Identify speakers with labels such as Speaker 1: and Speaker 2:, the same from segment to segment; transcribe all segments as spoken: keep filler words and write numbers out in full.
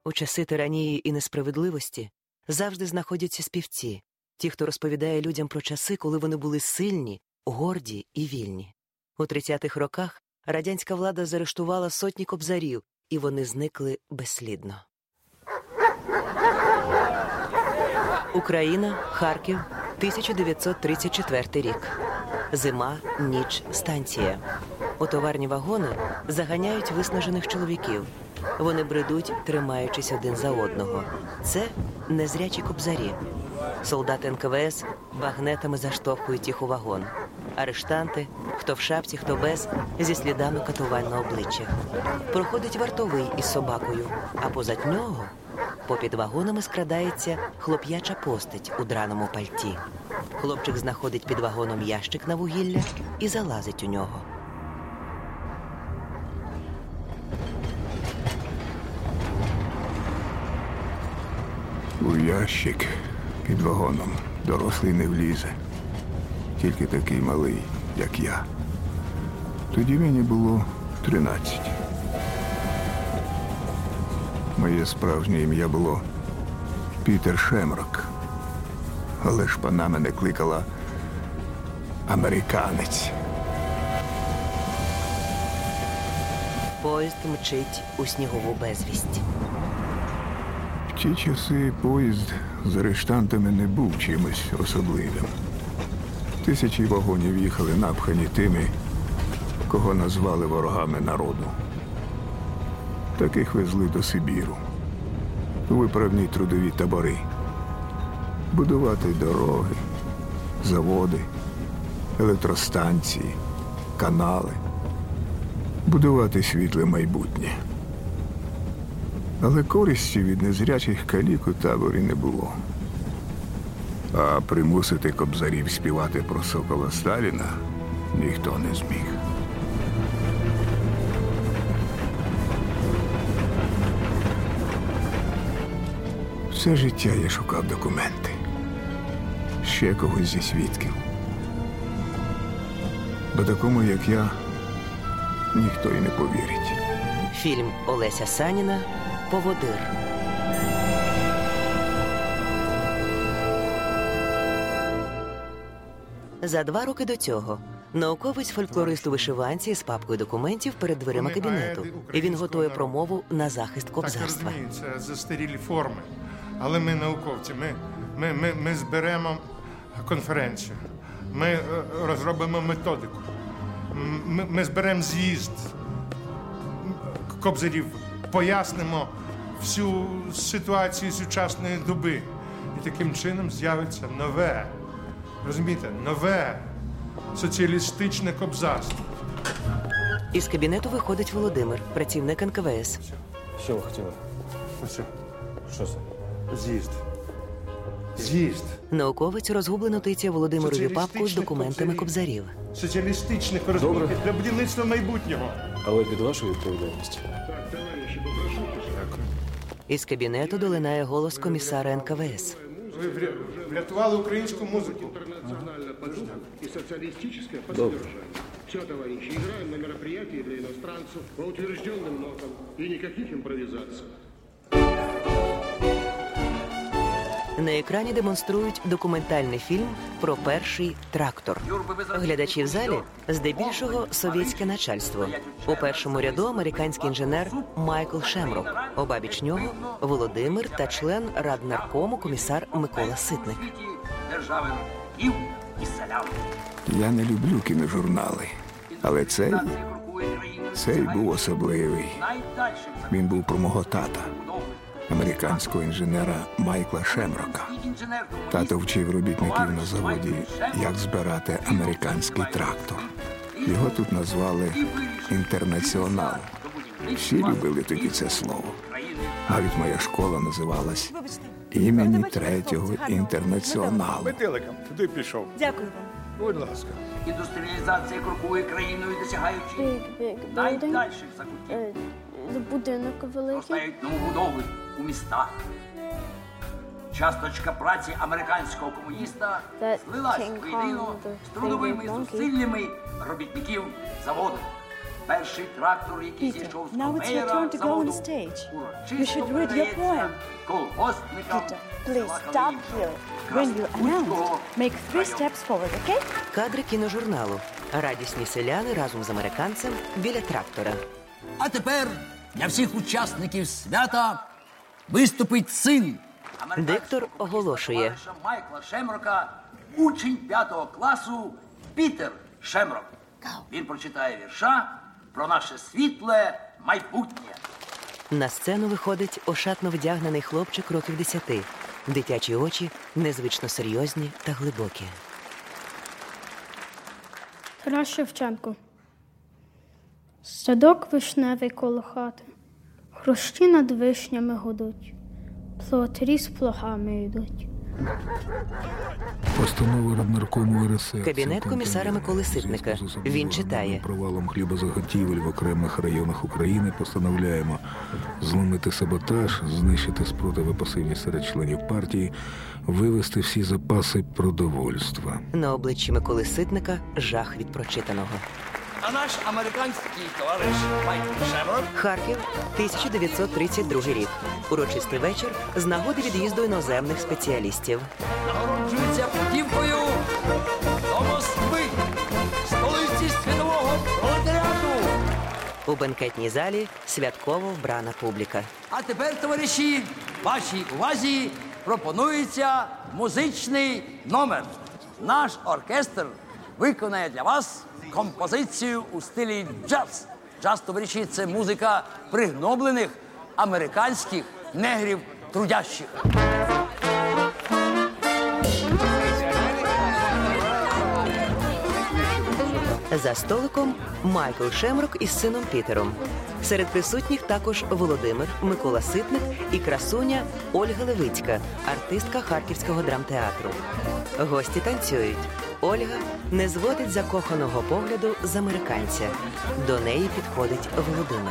Speaker 1: У часи тиранії і несправедливості завжди знаходяться співці, ті, хто розповідає людям про часи, коли вони були сильні, горді і вільні. У тридцятих роках радянська влада заарештувала сотні кобзарів, і вони зникли безслідно. Україна, Харків, тисяча дев'ятсот тридцять четвертий рік. Зима, ніч, станція. У товарні вагони заганяють виснажених чоловіків. Вони бредуть, тримаючись один за одного. Це незрячі кобзарі. Солдати ен ка ве ес багнетами заштовхують їх у вагон. Арештанти, хто в шапці, хто без, зі слідами катувань на обличчях. Проходить вартовий із собакою, а позад нього попід вагонами скрадається хлоп'яча постать у драному пальті. Хлопчик знаходить під вагоном ящик на вугілля і залазить у нього.
Speaker 2: У ящик під вагоном дорослий не влізе. Тільки такий малий, як я. Тоді мені було тринадцять. Моє справжнє ім'я було Пітер Шемрок. Але ж пана мене кликала американець.
Speaker 1: Поїзд мчить у снігову безвість.
Speaker 2: В ті часи поїзд з арештантами не був чимось особливим. Тисячі вагонів їхали напхані тими, кого назвали ворогами народу. Таких везли до Сибіру, у виправні трудові табори. Будувати дороги, заводи, електростанції, канали. Будувати світле майбутнє. Але користі від незрячих калік у таборі не було. А примусити кобзарів співати про сокола Сталіна ніхто не зміг. Все життя я шукав документи. Ще когось зі свідків. Бо такому, як я, ніхто й не повірить.
Speaker 1: Фільм Олеся Саніна «Поводир». За два роки до цього науковець-фольклорист у вишиванці з папкою документів перед дверима кабінету. І він готує промову на захист кобзарства.
Speaker 3: Так, розумію, це застарілі форми. Але ми науковці, ми, ми, ми, ми зберемо конференцію, ми розробимо методику, ми, ми зберемо з'їзд кобзарів, пояснимо всю ситуацію сучасної доби. І таким чином з'явиться нове, розумієте, нове соціалістичне кобзарство.
Speaker 1: Із кабінету виходить Володимир, працівник ен ка ве ес.
Speaker 4: Що ви хотіли?
Speaker 3: Ось.
Speaker 4: Що це?
Speaker 3: З'їзд. З'їзд.
Speaker 1: Науковець розгублено тицяє Володимирові папку з документами кобзарів.
Speaker 3: Соціалістичних розробки для будівництва майбутнього.
Speaker 4: Але під вашою відповідальністю.
Speaker 1: Із кабінету долинає голос комісара ен ка ве ес.
Speaker 3: Ви врятували українську музику.
Speaker 4: Добре.
Speaker 5: Все, товарищи, играем на мероприятии для иностранцев по утвержденным нотам и никаких импровизаций.
Speaker 1: На екрані демонструють документальний фільм про перший трактор. Глядачі в залі здебільшого совєтське начальство. У першому ряду американський інженер Майкл Шемрок. Обабіч нього Володимир та член Раднаркому комісар Микола Ситник.
Speaker 2: Я не люблю кіножурнали, але цей, цей був особливий. Він був про мого тата, американського інженера Майкла Шемрока. Тато вчив робітників на заводі, як збирати американський трактор. Його тут назвали «Інтернаціонал». Всі любили тоді це слово. Навіть моя школа називалась імені Третього Інтернаціоналу.
Speaker 6: Метеликом туди пішов.
Speaker 7: Дякую вам.
Speaker 6: Будь ласка.
Speaker 8: Індустріалізація крокує країною, досягаючи найдальших закутків.
Speaker 9: Будинок великий.
Speaker 8: Ростають новобудови у містах. Часточка праці американського комуніста злилась воєдино з трудовими зусиллями робітників заводу. Перший трактор, який
Speaker 7: Peter,
Speaker 8: зійшов з
Speaker 7: now it's your
Speaker 8: конвеєра
Speaker 7: turn to go on
Speaker 8: заводу,
Speaker 7: stage. You
Speaker 8: урочисто
Speaker 7: should read your
Speaker 8: передається
Speaker 7: poem.
Speaker 8: колгоспникам
Speaker 7: Peter, please
Speaker 8: села
Speaker 7: stop
Speaker 8: Калинів
Speaker 7: here. When you announce,
Speaker 8: Краснопутського
Speaker 7: make three
Speaker 8: району.
Speaker 7: steps forward, okay?
Speaker 1: Кадри кіножурналу. Радісні селяни разом з американцем біля трактора.
Speaker 10: А тепер для всіх учасників свята виступить син.
Speaker 1: Диктор оголошує.
Speaker 8: Товариша Майкла Шемрока, учень п'ятого класу Пітер Шемрок. Він прочитає вірша про наше світле майбутнє.
Speaker 1: На сцену виходить ошатно вдягнений хлопчик років десяти. Дитячі очі незвично серйозні та глибокі.
Speaker 9: Тарас Шевченко. Садок вишневий коло хати. Хрущі над вишнями гудуть. Плотарі з плугами йдуть.
Speaker 2: Постанова Раднаркому РСР.
Speaker 1: Кабінет комісара Миколи Ситника. Він читає.
Speaker 2: Провалом хлібозаготівель в окремих районах України постановляємо зломити саботаж, знищити спротиви пасивні серед членів партії, вивести всі запаси продовольства.
Speaker 1: На обличчі Миколи Ситника жах від прочитаного.
Speaker 10: А наш американський товариш Майкл Шемрок
Speaker 1: Харків, тисяча дев'ятсот тридцять другий рік. Урочистий вечір з нагоди від'їзду іноземних спеціалістів.
Speaker 10: нагороджується путівкою до Москви, столиці світового пролетаріату.
Speaker 1: У бенкетній залі святково вбрана публіка.
Speaker 10: А тепер, товариші, вашій увазі пропонується музичний номер. Наш оркестр виконає для вас композицію у стилі джаз. Джаз, товариші, це музика пригноблених американських негрів трудящих.
Speaker 1: За столиком Майкл Шемрок із сином Пітером. Серед присутніх також Володимир, Микола Ситник і красуня Ольга Левицька, артистка Харківського драмтеатру. Гості танцюють. Ольга не зводить закоханого погляду з американця. До неї підходить Володимир.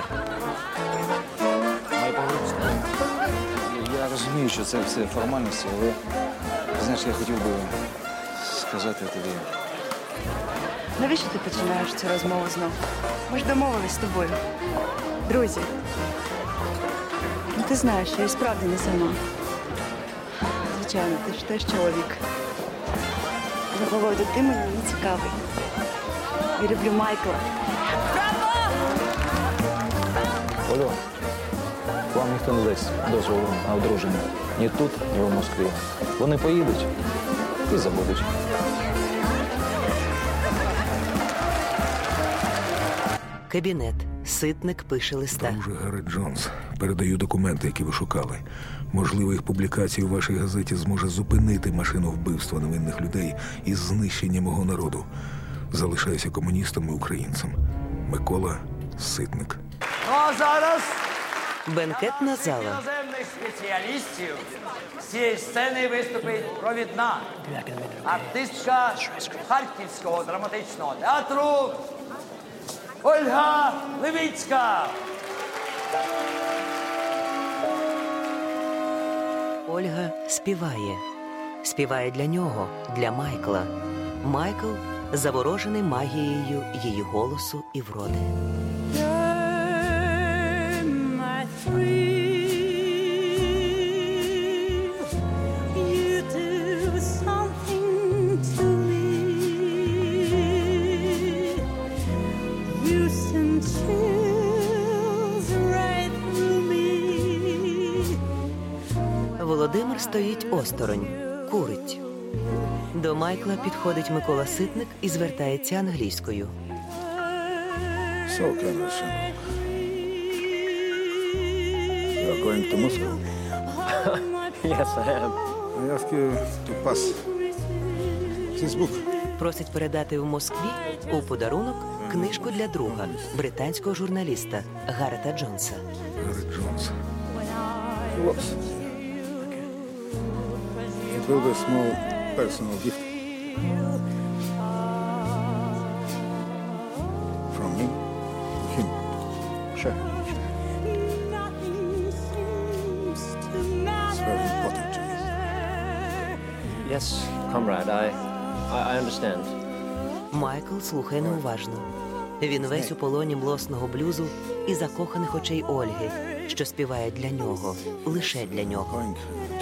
Speaker 4: Я розумію, що це все формальності, але, знаєш, я хотів би сказати тобі.
Speaker 7: Навіщо ти починаєш цю розмову знов? Ми ж домовились з тобою. Друзі. Ну ти знаєш, що я і справді не сама. Звичайно, ти ж теж чоловік. Але, Володя, ти мені не цікавий. Я люблю Майкла.
Speaker 4: Олю, вам ніхто не дасть дозволу на одруження. Ні тут, ні в Москві. Вони поїдуть і забудуть.
Speaker 1: Кабінет. Ситник пише листа.
Speaker 2: Друже Гаррет Джонс, передаю документи, які ви шукали. Можливо, їх публікація у вашій газеті зможе зупинити машину вбивства невинних людей і знищення мого народу. Залишайся комуністом і українцем. Микола Ситник.
Speaker 10: Ну а зараз
Speaker 1: Бенкетна зала.
Speaker 10: іноземних спеціалістів з цієї сцени виступить провідна артистка Харківського драматичного театру Ольга Левицька.
Speaker 1: Ольга співає. Співає для нього, для Майкла. Майкл заворожений магією її голосу і вроди. Володимир стоїть осторонь, курить. До Майкла підходить Микола Ситник і звертається англійською.
Speaker 2: So, Colonel Sherlock, you are going to Moscow?
Speaker 4: Yes, I am.
Speaker 2: I ask you to pass this book.
Speaker 1: Просить передати в Москві у подарунок книжку для друга, британського журналіста Гаррета Джонса.
Speaker 2: Гаррет Джонс. Whoops. It will be a small personal gift. From me to him.
Speaker 4: Sure.
Speaker 2: It's very important to me.
Speaker 4: Yes, comrade, I, I, I understand.
Speaker 1: Майкл слухає неуважно. Він весь у полоні млосного блюзу і закоханих очей Ольги, що співає для нього, лише для нього.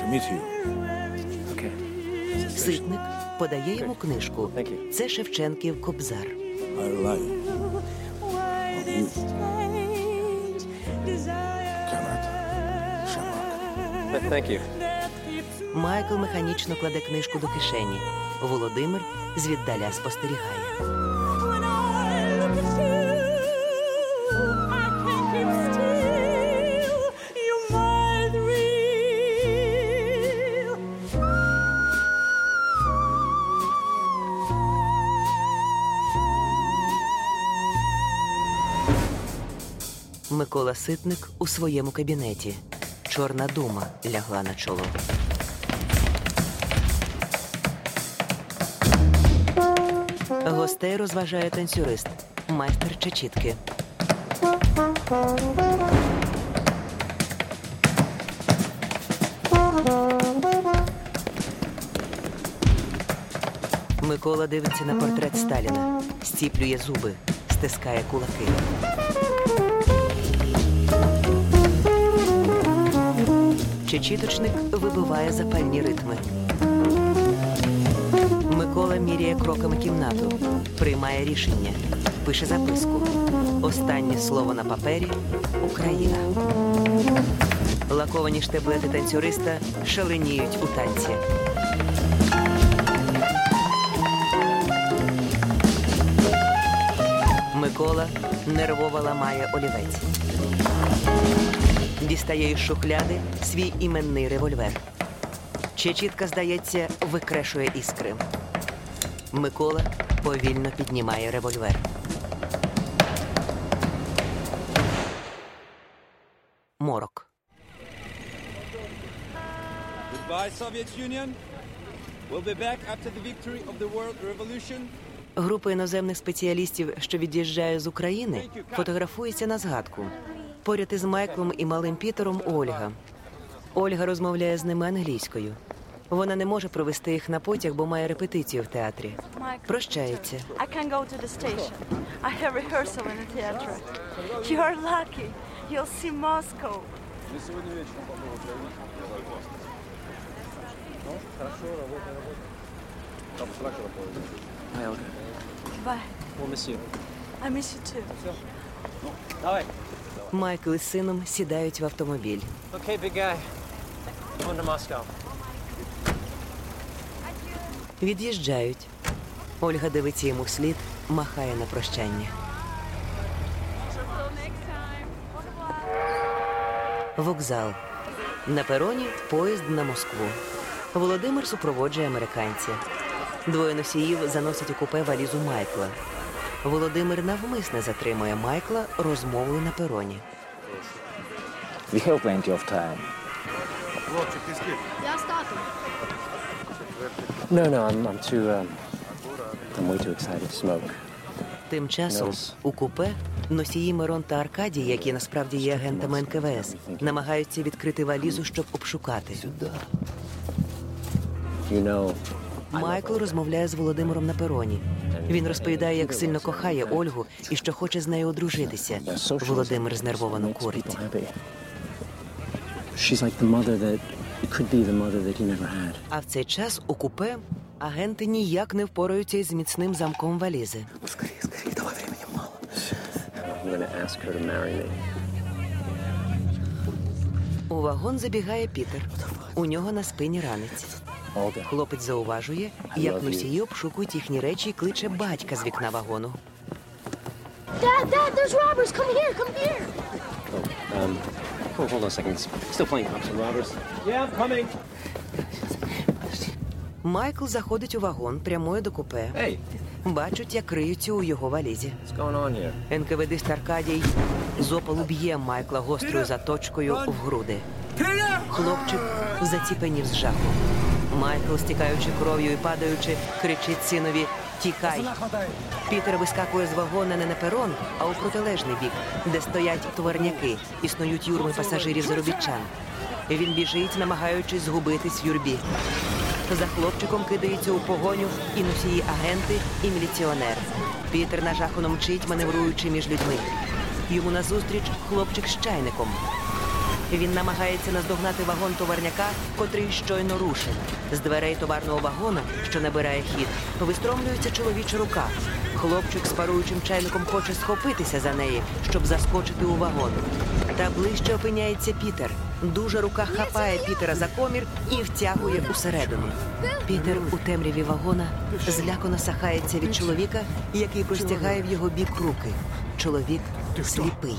Speaker 1: Ситник подає йому книжку. Це Шевченків «Кобзар». Майкл механічно кладе книжку до кишені. Володимир звіддаля спостерігає. Микола Ситник у своєму кабінеті. Чорна дума лягла на чоло. Гостей розважає танцюрист, майстер чечітки. Микола дивиться на портрет Сталіна, зціплює зуби, стискає кулаки. Чечіточник вибиває запальні ритми. Микола міряє кроками кімнату, приймає рішення, пише записку. Останнє слово на папері – Україна. Лаковані штеблети танцюриста шаленіють у танці. Микола нервово ламає олівець. Дістає із шухляди свій іменний револьвер. Чечітка, здається, викрешує іскри. Микола повільно піднімає револьвер. Морок.
Speaker 11: Goodbye, Soviet Union. We'll be back after the victory of the World Revolution.
Speaker 1: Група іноземних спеціалістів, що від'їжджає з України, фотографується на згадку. Поряд із Майклом і малим Пітером Ольга. Ольга розмовляє з ними англійською. Вона не може провести їх на потяг, бо має репетицію в театрі. Прощається.
Speaker 12: I can go to the station. I have rehearsal in the theater. You are lucky. You'll see Moscow.
Speaker 4: Hi, Olga.
Speaker 12: Bye.
Speaker 4: We'll miss you.
Speaker 12: I miss you too.
Speaker 4: Давай.
Speaker 1: Майкл із сином сідають в автомобіль.
Speaker 4: Okay, big guy. On to Moscow.
Speaker 1: Від'їжджають. Ольга дивиться йому вслід, махає на прощання. Вокзал. На пероні поїзд на Москву. Володимир супроводжує американця. Двоє носіїв заносять у купе валізу Майкла. Володимир навмисне затримує Майкла розмовою на пероні.
Speaker 4: We have plenty of time.
Speaker 9: Я з татом.
Speaker 4: No, no, I'm, I'm too, um, I'm way too excited to smoke.
Speaker 1: Тим часом у купе носії Мирон та Аркадій, які насправді є агентами ен ка ве ес, намагаються відкрити валізу, щоб обшукати.
Speaker 4: You know,
Speaker 1: Майкл розмовляє з Володимиром на пероні. Він розповідає, як сильно кохає Ольгу і що хоче з нею одружитися. Володимир знервовано курить.
Speaker 4: she's like the mother that could be the mother that he never had.
Speaker 1: А в цей час у купе агенти ніяк не впораються із міцним замком валізи.
Speaker 4: Скорее, скорее, давай, времени мало. I'm gonna ask her to marry me.
Speaker 1: У вагон забігає Пітер. У нього на спині ранець. Хлопець зауважує, як носії обшукують їхні речі і кличе батька з вікна вагону.
Speaker 9: Dad, Dad, there's robbers. Come here, come here.
Speaker 4: Oh, um, hold, hold on a second. Still playing cops and robbers. Yeah, I'm coming.
Speaker 1: Майкл заходить у вагон, прямує до купе.
Speaker 4: Hey.
Speaker 1: Бачать, як риються у його валізі.
Speaker 4: What's going on here?
Speaker 1: ен ка ве дист Аркадій з опалу б'є Майкла гострою заточкою в груди. Хлопчик заціпенів з жаху. Майкл, стікаючи кров'ю і падаючи, кричить синові «Тікай!». Пітер вискакує з вагона не на перон, а у протилежний бік, де стоять товарняки, існують юрми пасажирів-заробітчан. Він біжить, намагаючись згубитись в юрбі. За хлопчиком кидаються у погоню і носії-агенти, і міліціонер. Пітер нажахано мчить, маневруючи між людьми. Йому назустріч хлопчик з чайником. Він намагається наздогнати вагон товарняка, котрий щойно рушив. З дверей товарного вагона, що набирає хід, вистромлюється чоловіча рука. Хлопчик з паруючим чайником хоче схопитися за неї, щоб заскочити у вагон. Та ближче опиняється Пітер. Дужа рука хапає Пітера за комір і втягує усередину. Пітер у темряві вагона злякано сахається від чоловіка, який простягає в його бік руки. Чоловік сліпий.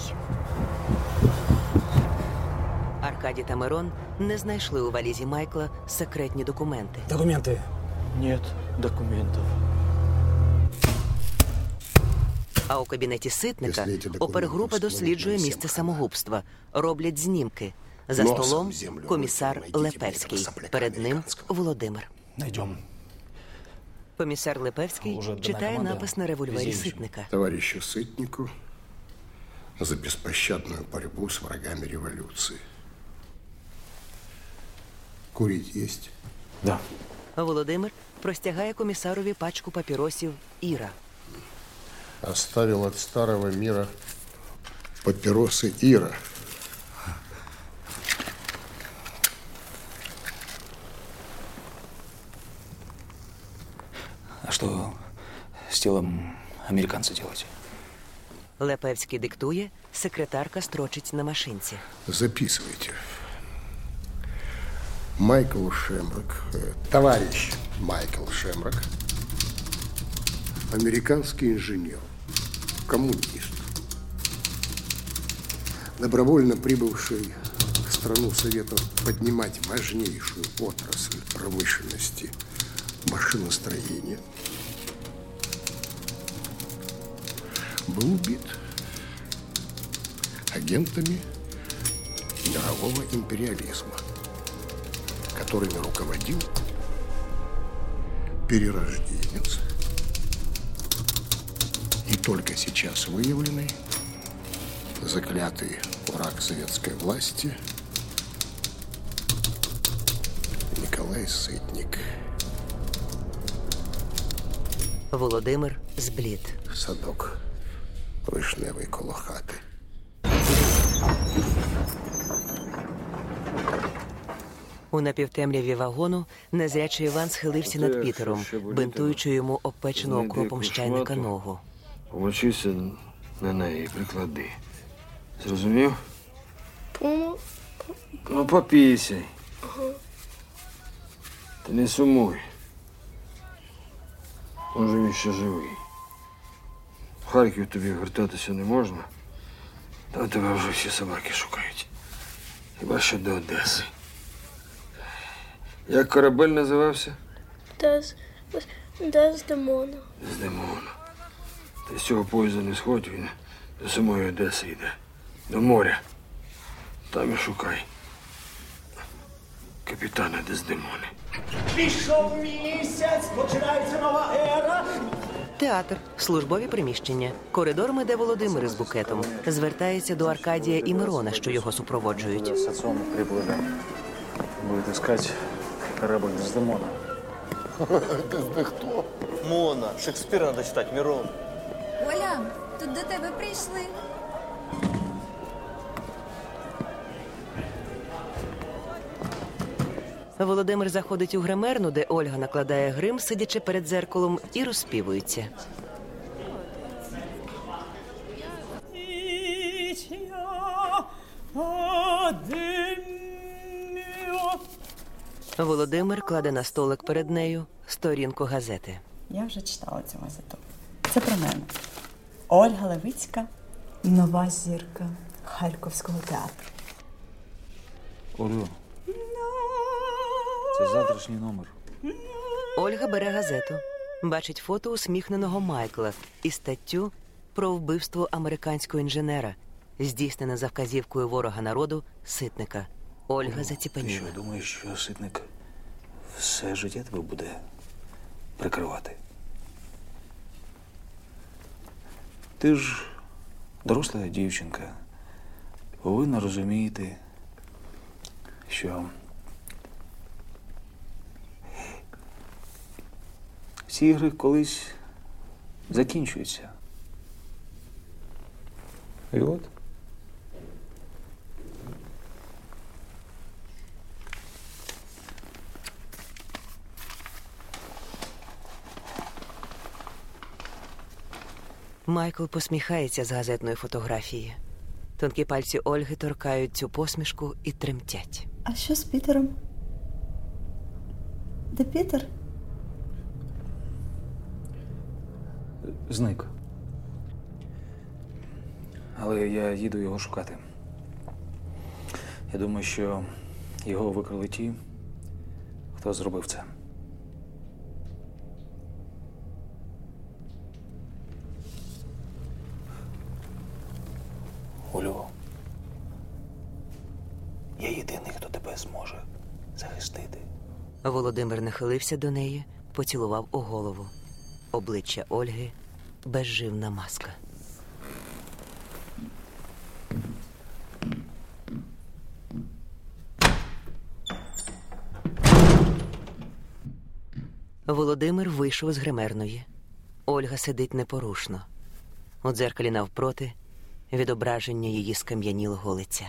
Speaker 1: Аркадій та Мирон не знайшли у валізі Майкла секретні документи.
Speaker 4: Документы. Нет документов.
Speaker 1: А у кабінеті Ситника опергрупа досліджує місце самогубства. Роблять знімки. За столом комісар Лепевський. Перед ним Володимир.
Speaker 4: Найдем.
Speaker 1: Комісар Лепевський читає напис на револьвері Ситника.
Speaker 5: Товарищу Сытнику за беспощадную борьбу с врагами революции. Курить есть?
Speaker 4: Да.
Speaker 1: Володимир простягає комісарові пачку папіросів «Іра».
Speaker 5: Оставил от старого мира папиросы Ира.
Speaker 4: А что с телом американца делать?
Speaker 1: Лепевський диктує, секретарка строчить на машинці.
Speaker 5: Записывайте. Майкл Шемрак, э, товарищ Майкл Шемрак, американский инженер, коммунист, добровольно прибывший в страну Советов поднимать важнейшую отрасль промышленности – машиностроения, был убит агентами мирового империализма, которыми руководил перерожденец и только сейчас выявленный заклятый враг советской власти Николай Сытник.
Speaker 1: Володимир зблід.
Speaker 5: Садок вишневий коло хати.
Speaker 1: У напівтемряві вагону незрячий Іван схилився над Пітером, бинтуючи йому обпечену окропом з чайника ногу.
Speaker 13: Помочися на неї і приклади. Зрозумів?
Speaker 9: Помо.
Speaker 13: Ну, попійся.
Speaker 9: Ага.
Speaker 13: Ти не сумуй. Може, він ще живий. В Харків тобі вертатися не можна. Там тебе вже всі собаки шукають. Хіба що до Одеси. Як корабель називався?
Speaker 9: Дез... Дездемона.
Speaker 13: Дездемона. Ти з цього поїзда не сходь, він до самої Одеси йде. До моря. Там і шукай. Капітана Дездемони.
Speaker 14: Пішов місяць, починається нова ера.
Speaker 1: Театр, службові приміщення. Коридором іде Володимир із букетом. Звертається до Аркадія і Мирона, що його супроводжують.
Speaker 4: С отцом приплыли. Будет искать корабль Дездемона.
Speaker 14: Дезде хто? Мона. Шекспіра треба читати, Мирон.
Speaker 15: Оля, тут до тебе прийшли.
Speaker 1: Володимир заходить у гримерну, де Ольга накладає грим, сидячи перед дзеркалом, і розспівується. Володимир кладе на столик перед нею сторінку газети.
Speaker 16: Я вже читала цю газету. Це про мене. Ольга Левицька, нова зірка Харківського театру.
Speaker 4: Олю, це завтрашній номер.
Speaker 1: Ольга бере газету. Бачить фото усміхненого Майкла і статтю про вбивство американського інженера, здійснене за вказівкою ворога народу Ситника. Ольга заціпеніла.
Speaker 4: Ти що, думаєш, що Ситник все життя тебе буде прикривати? Ти ж доросла дівчинка. Повинна розуміти, що Всі ігри колись закінчуються. І от.
Speaker 1: Майкл посміхається з газетної фотографії. Тонкі пальці Ольги торкають цю посмішку і тремтять.
Speaker 16: А що з Пітером? Де Пітер?
Speaker 4: Зник. Але я їду його шукати. Я думаю, що його викрали ті, хто зробив це. Олю, я єдиний, хто тебе зможе захистити.
Speaker 1: Володимир нахилився до неї, поцілував у голову. Обличчя Ольги – безживна маска. Володимир вийшов з гримерної. Ольга сидить непорушно. У дзеркалі навпроти – відображення її скам'янілого лиця.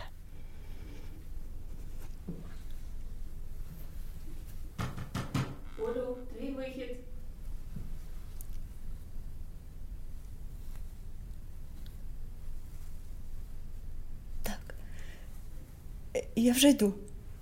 Speaker 9: Олю, твій вихід.
Speaker 16: Так. Я вже йду.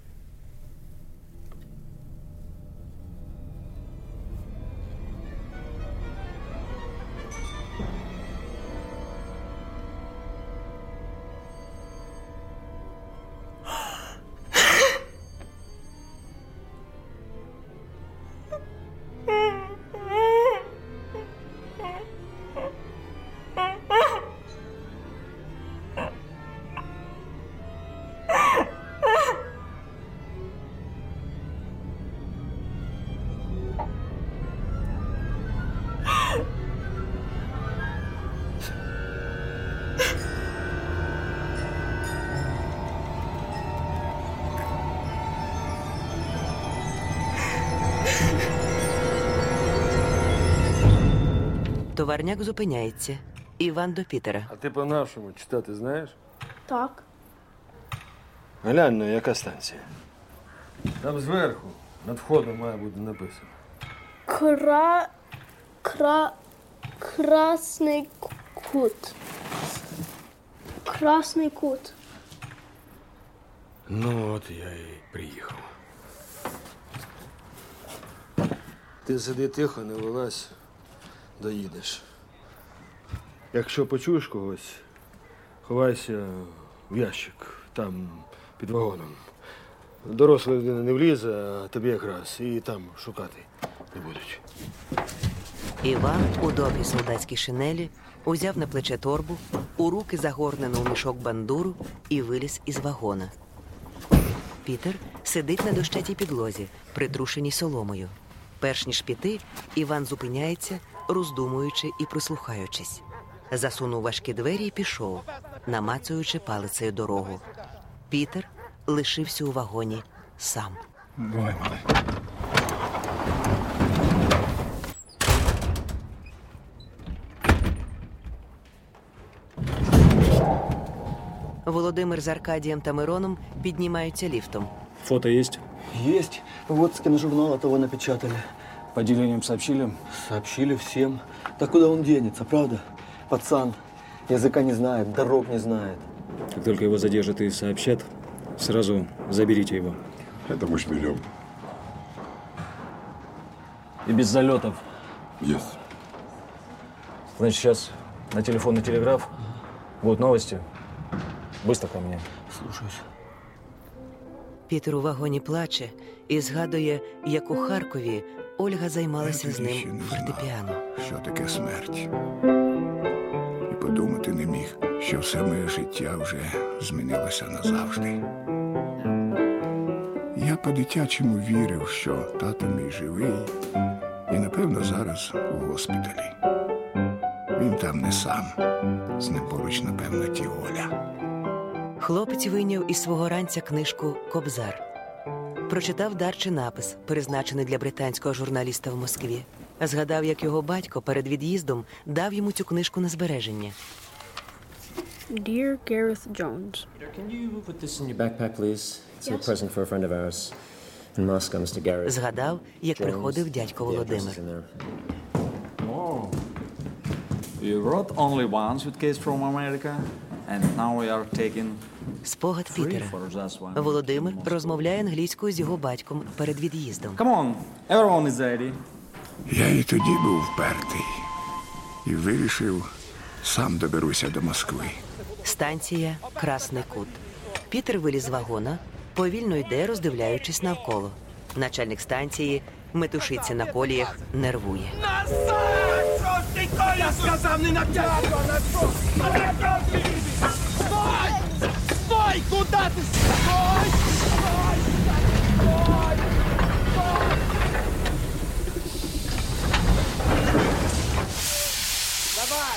Speaker 1: Товарняк зупиняється. Іван до Пітера.
Speaker 13: А ти по-нашому читати знаєш?
Speaker 9: Так.
Speaker 13: Глянь, ну, яка станція? Там зверху, над входом має бути написано.
Speaker 9: Кра... Кра... Красний кут. Красний кут.
Speaker 13: Ну, от я і приїхав. Ти сиди тихо, не вилазь, доїдеш. Якщо почуєш когось, ховайся в ящик, там, під вагоном. Доросла людина не влізе, а тобі якраз, і там шукати не будуть.
Speaker 1: Іван у довгій солдатській шинелі узяв на плече торбу, у руки загорнену у мішок бандуру і виліз із вагона. Пітер сидить на дощатій підлозі, притрушеній соломою. Перш ніж піти, Іван зупиняється, роздумуючи і прислухаючись. Засунув важкі двері і пішов, намацуючи палицею дорогу. Пітер лишився у вагоні сам.
Speaker 2: Бувай, мале.
Speaker 1: Володимир з Аркадієм та Мироном піднімаються ліфтом.
Speaker 4: Фото есть?
Speaker 14: Есть. Вот с киножурнала того напечатали.
Speaker 4: По отделениям сообщили?
Speaker 14: Сообщили всем. Да куда он денется, правда? Пацан. Языка не знает, дорог не знает.
Speaker 4: Как только его задержат и сообщат, сразу заберите его.
Speaker 6: Это мы ждем.
Speaker 4: И без залетов.
Speaker 6: Есть.
Speaker 4: Значит, сейчас на телефон и телеграф. Будут новости. Быстро ко мне.
Speaker 14: Слушаюсь.
Speaker 1: Пітер у вагоні плаче і згадує, як у Харкові Ольга займалася з ним фортепіано.
Speaker 2: Що таке смерть? І подумати не міг, що все моє життя вже змінилося назавжди. Я по-дитячому вірив, що тато мій живий і, напевно, зараз у госпіталі. Він там не сам. З ним поруч, напевно, ті Оля.
Speaker 1: Хлопець вийняв із свого ранця книжку «Кобзар». Прочитав дарчий напис, призначений для британського журналіста в Москві. Згадав, як його батько перед від'їздом дав йому цю книжку на збереження.
Speaker 9: Dear Gareth Jones.
Speaker 17: Can you put this in your backpack, please? It's a present for a friend of ours in Moscow, Mister Gareth.
Speaker 1: Згадав, як приходив дядько Володимир.
Speaker 18: Oh. You wrote only one suitcase from America, and now we are taking
Speaker 1: Спогад Пітера. Володимир розмовляє англійською з його батьком перед від'їздом.
Speaker 18: Come on, everyone is ready.
Speaker 2: Я і тоді був впертий. І вирішив, сам доберуся до Москви.
Speaker 1: Станція Красний Кут. Пітер виліз з вагона, повільно йде, роздивляючись навколо. Начальник станції метушиться на коліях, нервує.
Speaker 19: Я сказав, не на п'ятку, а на що? Стой! Стой! Куди ти? Стой! Стой! Стой! Давай!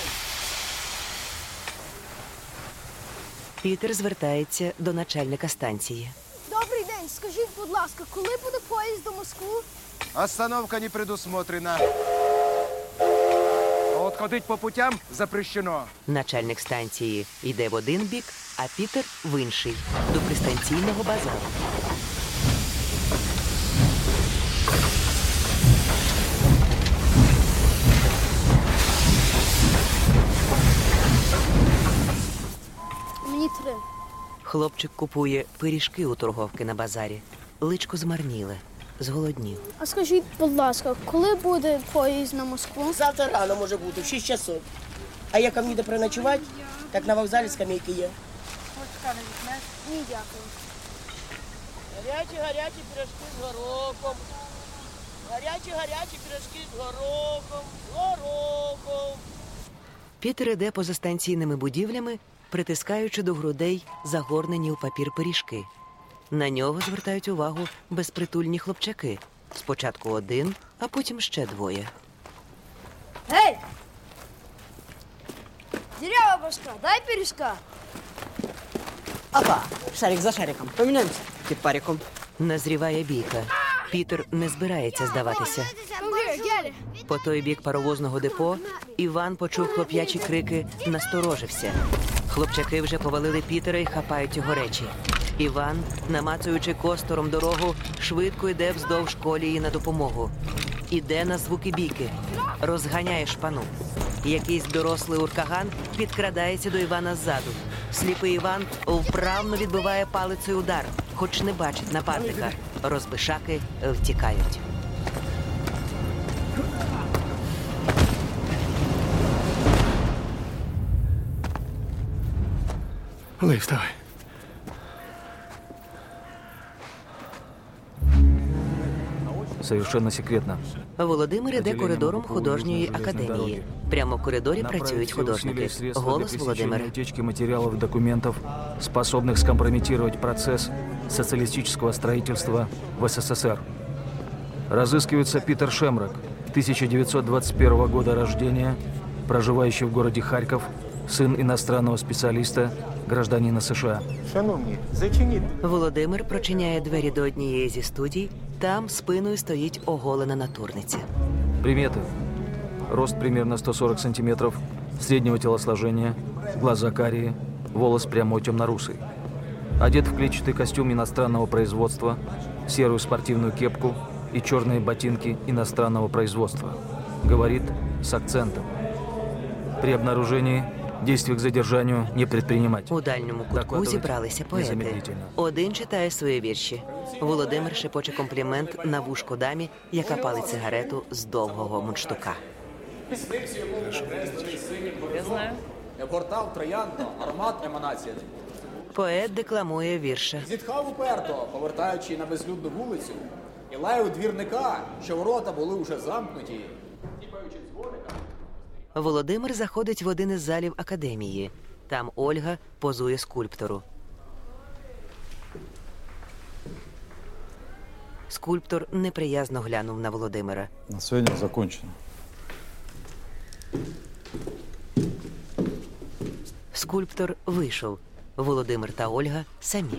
Speaker 1: Пітер звертається до начальника станції.
Speaker 20: Добрий день, скажіть, будь ласка, коли буде поїзд до Москви?
Speaker 21: Остановка не предусмотрена. От ходить по путям запрещено.
Speaker 1: Начальник станції йде в один бік, а Пітер в інший, до пристанційного базару.
Speaker 20: Мені три.
Speaker 1: Хлопчик купує пиріжки у торговки на базарі. Личко змарніле, зголоднів.
Speaker 20: А скажіть, будь ласка, коли буде поїзд на Москву?
Speaker 22: Завтра рано може бути, в шість часов. А як вам ніде переночувати, так на вокзалі скамейки є.
Speaker 20: Ні, дякую.
Speaker 22: Гарячі, гарячі пирожки з горохом. Гарячі, гарячі пирожки з горохом. З горохом.
Speaker 1: Пітер іде поза станційними будівлями, притискаючи до грудей загорнені у папір пиріжки. На нього звертають увагу безпритульні хлопчаки. Спочатку один, а потім ще двоє.
Speaker 20: Гей! Дерява башка, дай пиріжка.
Speaker 22: Опа, шарик за шариком. Поміняємося під париком.
Speaker 1: Назріває бійка. Пітер не збирається здаватися. По той бік паровозного депо Іван почув хлоп'ячі крики, насторожився. Хлопчаки вже повалили Пітера і хапають його речі. Іван, намацуючи костором дорогу, швидко йде вздовж колії на допомогу. Іде на звуки бійки, розганяє шпану. Якийсь дорослий уркаган підкрадається до Івана ззаду. Сліпий Іван вправно відбиває палицею удар, хоч не бачить нападника. Розбишаки втікають.
Speaker 2: Олег, вставай.
Speaker 4: Совершенно секретно.
Speaker 1: Володимир іде коридором художньої академії. Прямо в коридорі працюють художники. Голос Володимира.
Speaker 4: Утечки материалов и документов, способных скомпрометировать процесс социалистического строительства в СССР. Разыскивается Питер Шемрак, тысяча девятьсот двадцать первого года рождения, проживающий в городе Харьков, сын иностранного специалиста, гражданина США.
Speaker 21: Шановні, зачиніть.
Speaker 1: Володимир прочиняє двері до однієї зі студій. Там спиною стоїть оголена натурниця.
Speaker 4: Приметы. Рост примерно сто сорок сантиметров, среднего телосложения, глаза карие, волос прямо темно-русый. Одет в клетчатый костюм иностранного производства, серую спортивную кепку и черные ботинки иностранного производства. Говорит с акцентом. При обнаружении действий к задержанию не предпринимать.
Speaker 1: У дальньому кутку зібралися поети. Один читає свої вірші. Володимир шепоче комплімент на вушко дамі, яка палить сигарету з довгого мундштука.
Speaker 23: Я знаю. Я гортав троянда, аромат, еманація.
Speaker 1: Поет декламує вірша.
Speaker 23: Зітхав уперто, повертаючи на безлюдну вулицю, і лаяв двірника, що ворота були уже замкнуті. Тіпаючи дзвоника.
Speaker 1: Володимир заходить в один із залів академії. Там Ольга позує скульптору. Скульптор неприязно глянув на Володимира.
Speaker 18: На сьогодні закончено.
Speaker 1: Скульптор вийшов. Володимир та Ольга самі.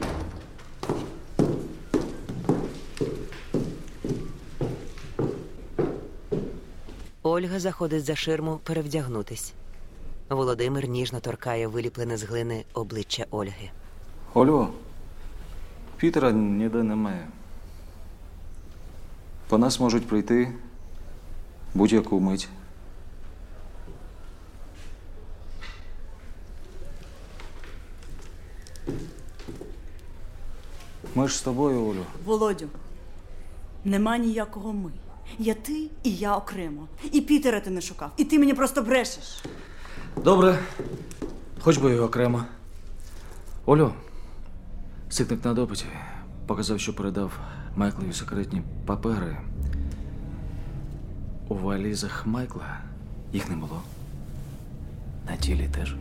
Speaker 1: Ольга заходить за ширму перевдягнутись. Володимир ніжно торкає виліплене з глини обличчя Ольги.
Speaker 4: Олю, Пітера ніде немає. По нас можуть прийти будь-яку мить. Ми ж з тобою, Олю.
Speaker 16: Володю, нема ніякого ми. Є ти і я окремо. І Пітера ти не шукав. І ти мені просто брешеш.
Speaker 4: Добре. Хоч би і окремо. Олю, ситник на допиті показав, що передав Майклові секретні папери. У валізах Майкла їх не було. На тілі теж.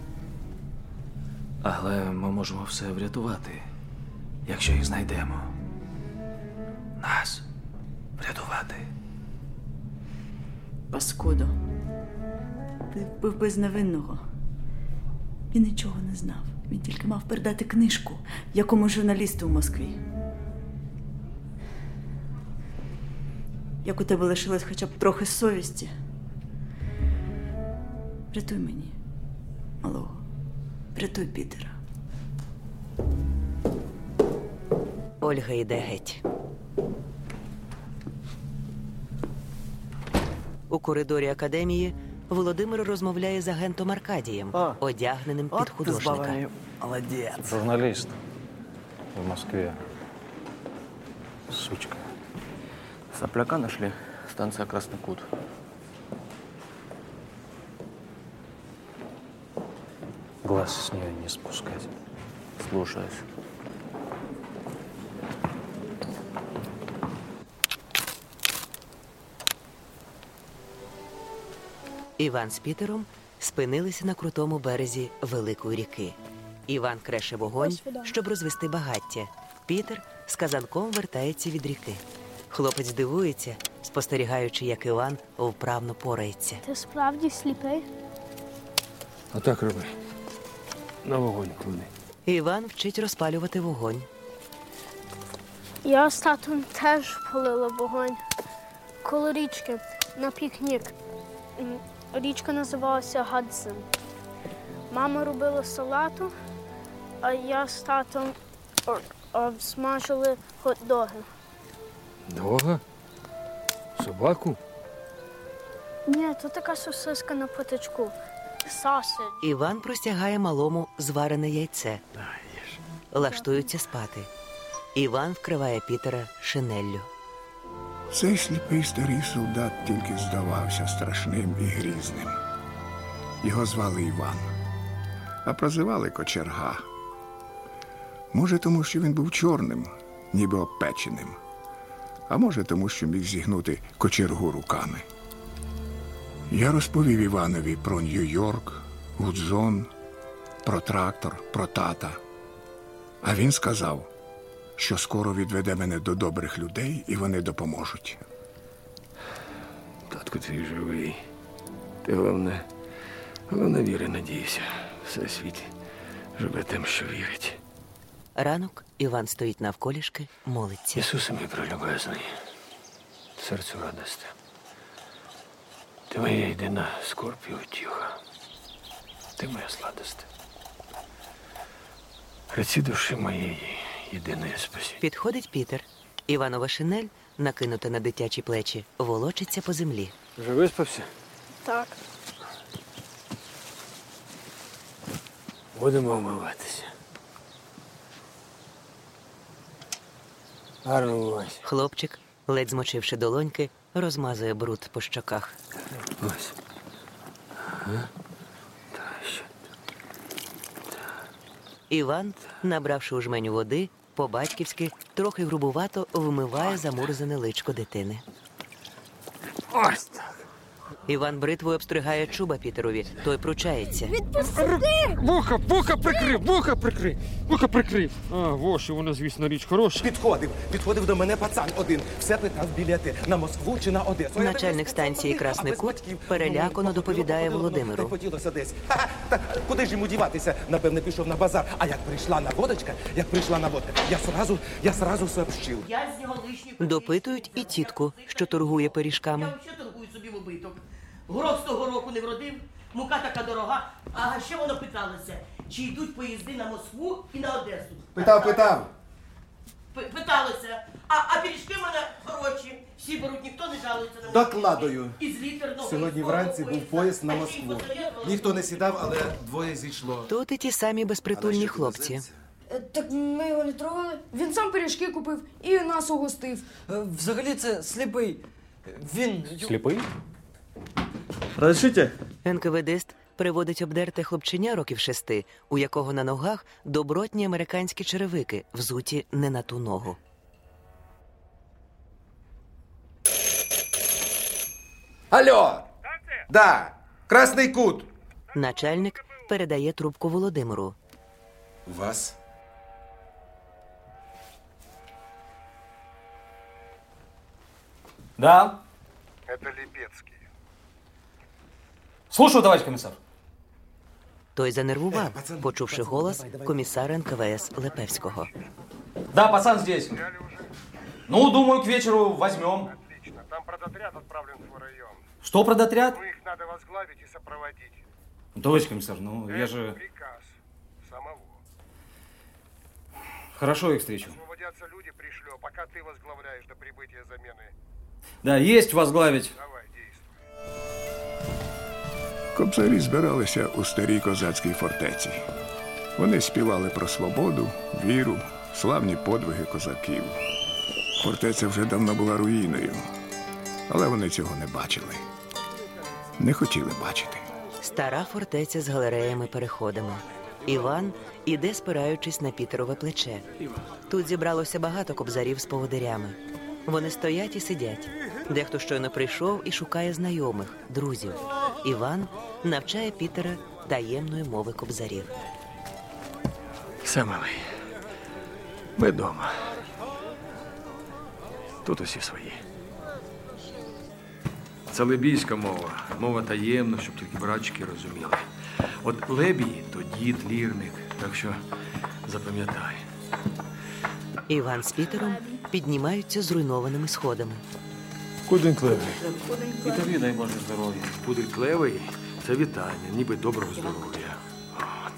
Speaker 4: Але ми можемо все врятувати, якщо їх знайдемо. Нас врятувати.
Speaker 16: Паскудо, ти вбив безневинного. Він нічого не знав. Він тільки мав передати книжку якомусь журналісту в Москві. Як у тебе лишилось хоча б трохи совісті. Врятуй мені, малого. Врятуй Пітера.
Speaker 1: Ольга йде геть. У коридорі академії Володимир розмовляє з агентом Аркадієм,
Speaker 14: А,
Speaker 1: одягненим під художника.
Speaker 14: Молодець.
Speaker 4: Журналист в Москве. Сучка.
Speaker 14: Сопляка нашли. Станция Красный Кут.
Speaker 4: Глаз с нее не спускать.
Speaker 14: Слушаюсь.
Speaker 1: Іван з Пітером спинилися на крутому березі великої ріки. Іван креше вогонь, щоб розвести багаття. Пітер з казанком вертається від ріки. Хлопець дивується, спостерігаючи, як Іван вправно порається.
Speaker 9: Ти справді сліпий?
Speaker 13: Отак роби. На вогонь клади.
Speaker 1: Іван вчить розпалювати вогонь.
Speaker 9: Я з татом теж палила вогонь коло річки на пікнік. М, Річка називалася Гадзин. Мама робила салату, а я з татом о, о, смажили хот-доги.
Speaker 13: Дога? Собаку?
Speaker 9: Ні, то така сосиска на патичку. Sausage.
Speaker 1: Іван простягає малому зварене яйце. Лаштуються спати. Іван вкриває Пітера шинеллю.
Speaker 2: Цей сліпий старий солдат тільки здавався страшним і грізним. Його звали Іван, а прозивали Кочерга. Може, тому що він був чорним, ніби обпеченим, а може, тому що міг зігнути кочергу руками. Я розповів Іванові про Нью-Йорк, Гудзон, про трактор, про тата. А він сказав, що скоро відведе мене до добрих людей, і вони допоможуть.
Speaker 13: Татко твій живий. Ти, головне, головне віри, надійся. Все світ живе тим, що вірить.
Speaker 1: Ранок Іван стоїть навколішки, молиться.
Speaker 13: Ісусе мій прелюбезний, серцю радости. Ти моя єдина скорб і утіха. Ти моя сладость. Раці душі моєї єдиної спасіння.
Speaker 1: Підходить Пітер. Іванова шинель, накинута на дитячі плечі, волочиться по землі.
Speaker 13: Вже виспався?
Speaker 9: Так.
Speaker 13: Будемо вмиватися. Гарно вмивайся.
Speaker 1: Хлопчик, ледь змочивши долоньки, розмазує бруд по щоках.
Speaker 13: Ось. Ага.
Speaker 1: Іван, набравши у жменю води, по-батьківськи, трохи грубувато вмиває замурзане личко дитини.
Speaker 13: Ось так.
Speaker 1: Іван бритвою обстригає чуба Пітерові, той пручається.
Speaker 9: Відпусти!
Speaker 13: Вуха, вуха прикрив, вуха прикрив, вуха прикрив. А, во, що вона, звісно, річ хороша.
Speaker 21: Підходив, підходив до мене пацан один. Все питав білети на Москву чи на Одесу.
Speaker 1: Начальник станції Красний Кут перелякано доповідає Володимиру.
Speaker 21: Хотілося десь. Ха-ха, та куди ж йому діватися? Напевне, пішов на базар. А як прийшла наводочка, як прийшла наводка, я сразу, я сразу сообщив.
Speaker 1: Допитують і тітку, що торгує пиріжками.
Speaker 22: Я взагалі торгую собі в убиток. Горох з того року не вродив, мука така дорога. А ще воно питалося, чи йдуть поїзди на Москву і на Одесу.
Speaker 21: Питав, питав.
Speaker 22: П- Питалося. А, а пиріжки в мене хороші. Всі беруть, ніхто не жалується на мене.
Speaker 21: Докладую.
Speaker 22: Із літерного.
Speaker 21: Сьогодні вранці був поїзд на Москву. Ніхто не сідав, але двоє зійшло.
Speaker 1: Тут і ті самі безпритульні хлопці.
Speaker 3: Так ми його не трогали. Він сам пиріжки купив і нас угостив.
Speaker 14: Взагалі це сліпий. Він...
Speaker 7: Сліпий?
Speaker 14: Разрешите?
Speaker 1: ен ка ве дист приводить обдерте хлопченя років шести, у якого на ногах добротні американські черевики, взуті не на ту ногу.
Speaker 21: Алло! Да, Красний Кут.
Speaker 1: Начальник передає трубку Володимиру.
Speaker 21: Вас?
Speaker 4: Да.
Speaker 5: Это Липецкий.
Speaker 4: Слушаю, товарищ комиссар.
Speaker 1: Той занервував, почувши голос комісара ен ка ве ес Лепевського.
Speaker 4: Да, пацан здесь. Ну, думаю, к вечеру возьмем.
Speaker 5: Отлично. Там продотряд отправлен в район.
Speaker 4: Что продотряд?
Speaker 5: Ну, их надо возглавить и сопроводить.
Speaker 4: Товарищ комиссар, ну
Speaker 5: Это
Speaker 4: я же...
Speaker 5: приказ самого.
Speaker 4: Хорошо их встречу.
Speaker 5: Освободятся люди, пришлю, пока ты возглавляешь до прибытия замены.
Speaker 4: Да, есть возглавить.
Speaker 5: Давай, действуй.
Speaker 2: Кобзарі збиралися у старій козацькій фортеці. Вони співали про свободу, віру, славні подвиги козаків. Фортеця вже давно була руїною, але вони цього не бачили. Не хотіли бачити.
Speaker 1: Стара фортеця з галереями-переходами. Іван іде, спираючись на Пітерове плече. Тут зібралося багато кобзарів з поводирями. Вони стоять і сидять. Дехто щойно прийшов і шукає знайомих, друзів. Іван навчає Пітера таємної мови кобзарів.
Speaker 7: Все, малий. Ми вдома. Тут усі свої. Це лебійська мова. Мова таємна, щоб тільки братчики розуміли. От лебій – то дід, лірник. Так що запам'ятай.
Speaker 1: Іван з Пітером піднімаються зруйнованими сходами.
Speaker 7: Пудень клевий.
Speaker 4: І тобі дай Боже здоров'я.
Speaker 7: Пудень клевий – це вітання, ніби доброго здоров'я. От.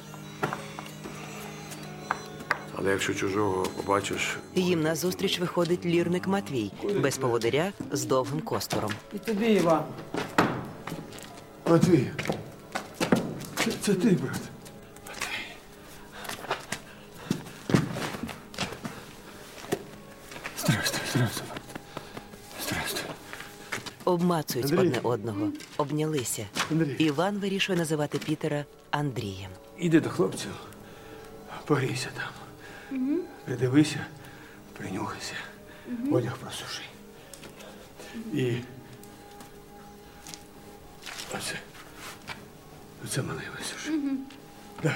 Speaker 7: Але якщо чужого побачиш...
Speaker 1: Їм назустріч виходить лірник Матвій, без поводиря, з довгим костуром.
Speaker 3: І тобі, Іван.
Speaker 13: Матвій, це, це ти, брат.
Speaker 2: Здрастуй, здрастуй. Здрастуй.
Speaker 1: Обмацують
Speaker 2: Андрій.
Speaker 1: одне одного, обнялися.
Speaker 2: Андрій.
Speaker 1: Іван вирішує називати Пітера Андрієм.
Speaker 13: Іди до хлопців, погрійся там.
Speaker 3: Угу.
Speaker 13: Придивися, принюхайся,
Speaker 3: Угу.
Speaker 13: одяг просуши. І оце, оце малий висуши.
Speaker 3: Угу.
Speaker 13: Так.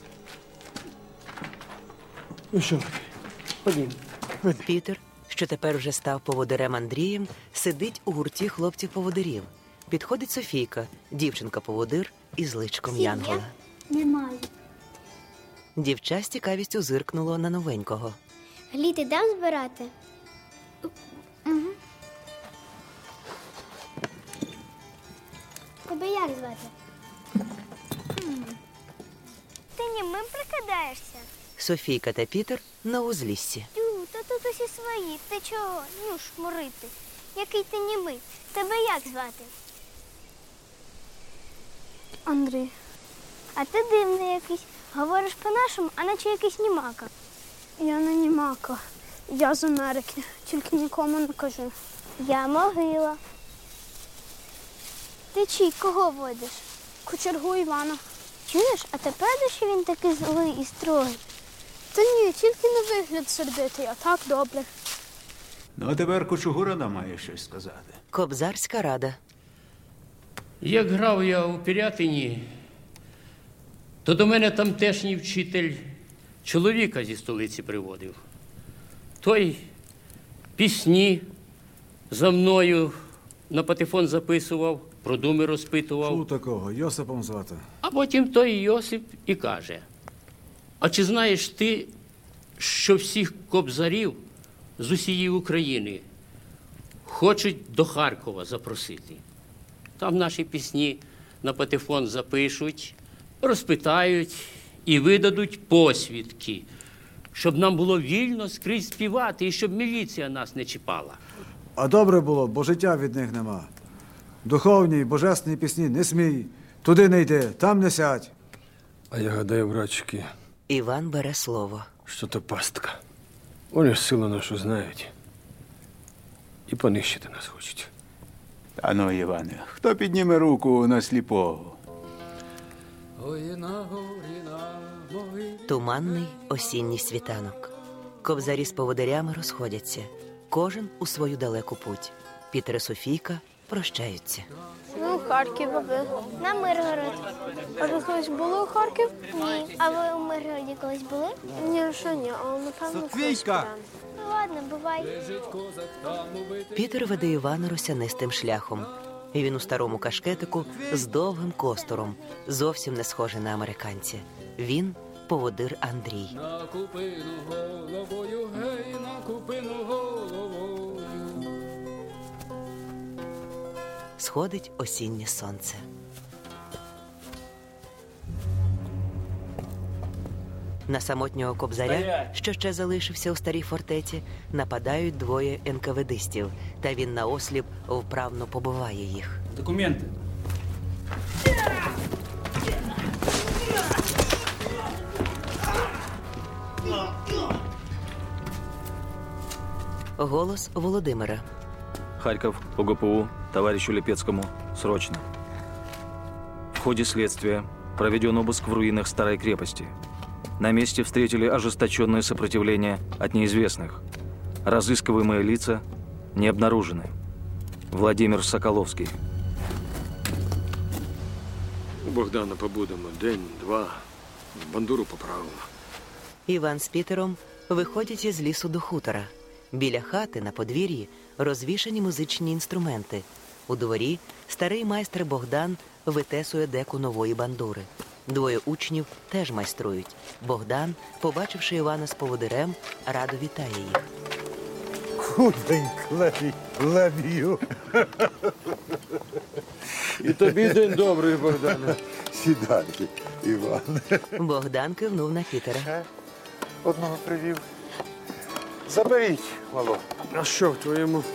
Speaker 13: Ну що, ходім.
Speaker 1: Пітер, що тепер вже став поводирем Андрієм, сидить у гурті хлопців-поводирів. Підходить Софійка, дівчинка-поводир із личком янгола.
Speaker 20: Немає.
Speaker 1: Дівча з цікавістю зиркнуло на новенького.
Speaker 20: Гліти дам збирати? Угу. Тебе як звати? Ти німим прикидаєшся?
Speaker 1: Софійка та Пітер на узліссі.
Speaker 20: Тю, та тут усі свої. Ти чого? Ну, шмурити. Який ти німий? Тебе як звати? Андрій. А ти дивний якийсь. Говориш по-нашому, а наче якийсь німака.
Speaker 9: Я не німака. Я з Америки. Тільки нікому не кажу.
Speaker 20: Я могила. Ти чий, кого водиш?
Speaker 9: Кочергу Івана.
Speaker 20: Чуєш, а ти правда, що він такий злий і строгий?
Speaker 9: Та ні, тільки на вигляд сердитий, а так добре.
Speaker 8: Ну, а тепер Кучугура має щось сказати.
Speaker 1: Кобзарська рада.
Speaker 24: Як грав я у Пірятині, то до мене тамтешній вчитель чоловіка зі столиці приводив. Той пісні за мною на патефон записував, про думи розпитував.
Speaker 8: Чув такого, Йосипом звати.
Speaker 24: А потім той Йосип і каже: а чи знаєш ти, що всіх кобзарів з усієї України хочуть до Харкова запросити? Там наші пісні на патефон запишуть, розпитають і видадуть посвідки, щоб нам було вільно скрізь співати і щоб міліція нас не чіпала.
Speaker 10: А добре було, бо життя від них нема. Духовні й божественні пісні не смій, туди не йди, там не сядь.
Speaker 13: А я гадаю, братчики,
Speaker 1: Іван бере слово.
Speaker 13: що то пастка. Вони ж силу нашу знають. І понищити нас хочуть.
Speaker 8: А ну, Іване, хто підніме руку на сліпого?
Speaker 1: Туманний осінній світанок. Кобзарі з поводирями розходяться. Кожен у свою далеку путь. Пітер і Софійка прощаються.
Speaker 9: Ну, Харків, а ви?
Speaker 20: На Миргород.
Speaker 9: А ви колись були у Харків?
Speaker 20: Ні. А ви у Миргороді колись були?
Speaker 9: Ні, ще ні, але напевно колись прям.
Speaker 20: Ну ладно, бувай.
Speaker 1: Пітер веде Івана росянистим шляхом. Він у старому кашкетику з довгим костором, зовсім не схожий на американця. Він – поводир Андрій.
Speaker 19: На купину головою, гей, на купину головою.
Speaker 1: Сходить осіннє сонце. На самотнього кобзаря, що ще залишився у старій фортеці, нападають двоє енкаведистів, та він наосліп вправно побиває їх.
Speaker 11: Документи.
Speaker 1: Голос Володимира.
Speaker 4: Харьков, ОГПУ, товарищу Липецкому. Срочно. В ходе следствия проведен обыск в руинах старой крепости. На месте встретили ожесточенное сопротивление от неизвестных. Разыскиваемые лица не обнаружены. Владимир Соколовский.
Speaker 7: У Богдана побудемо день, два. Бандуру поправимо.
Speaker 1: Іван з Пітером виходять із лісу до хутора. Біля хати на подвір'ї розвішані музичні інструменти. У дворі старий майстер Богдан витесує деку нової бандури. Двоє учнів теж майструють. Богдан, побачивши Івана з поводирем, радо вітає їх.
Speaker 13: Худеньк, лебій, лебію. І тобі день добрий, Богдане.
Speaker 6: Сідайте, Іван.
Speaker 1: Богдан кивнув на Пітера.
Speaker 6: Одного привів. Заберіть, мало.
Speaker 13: А що в твоєму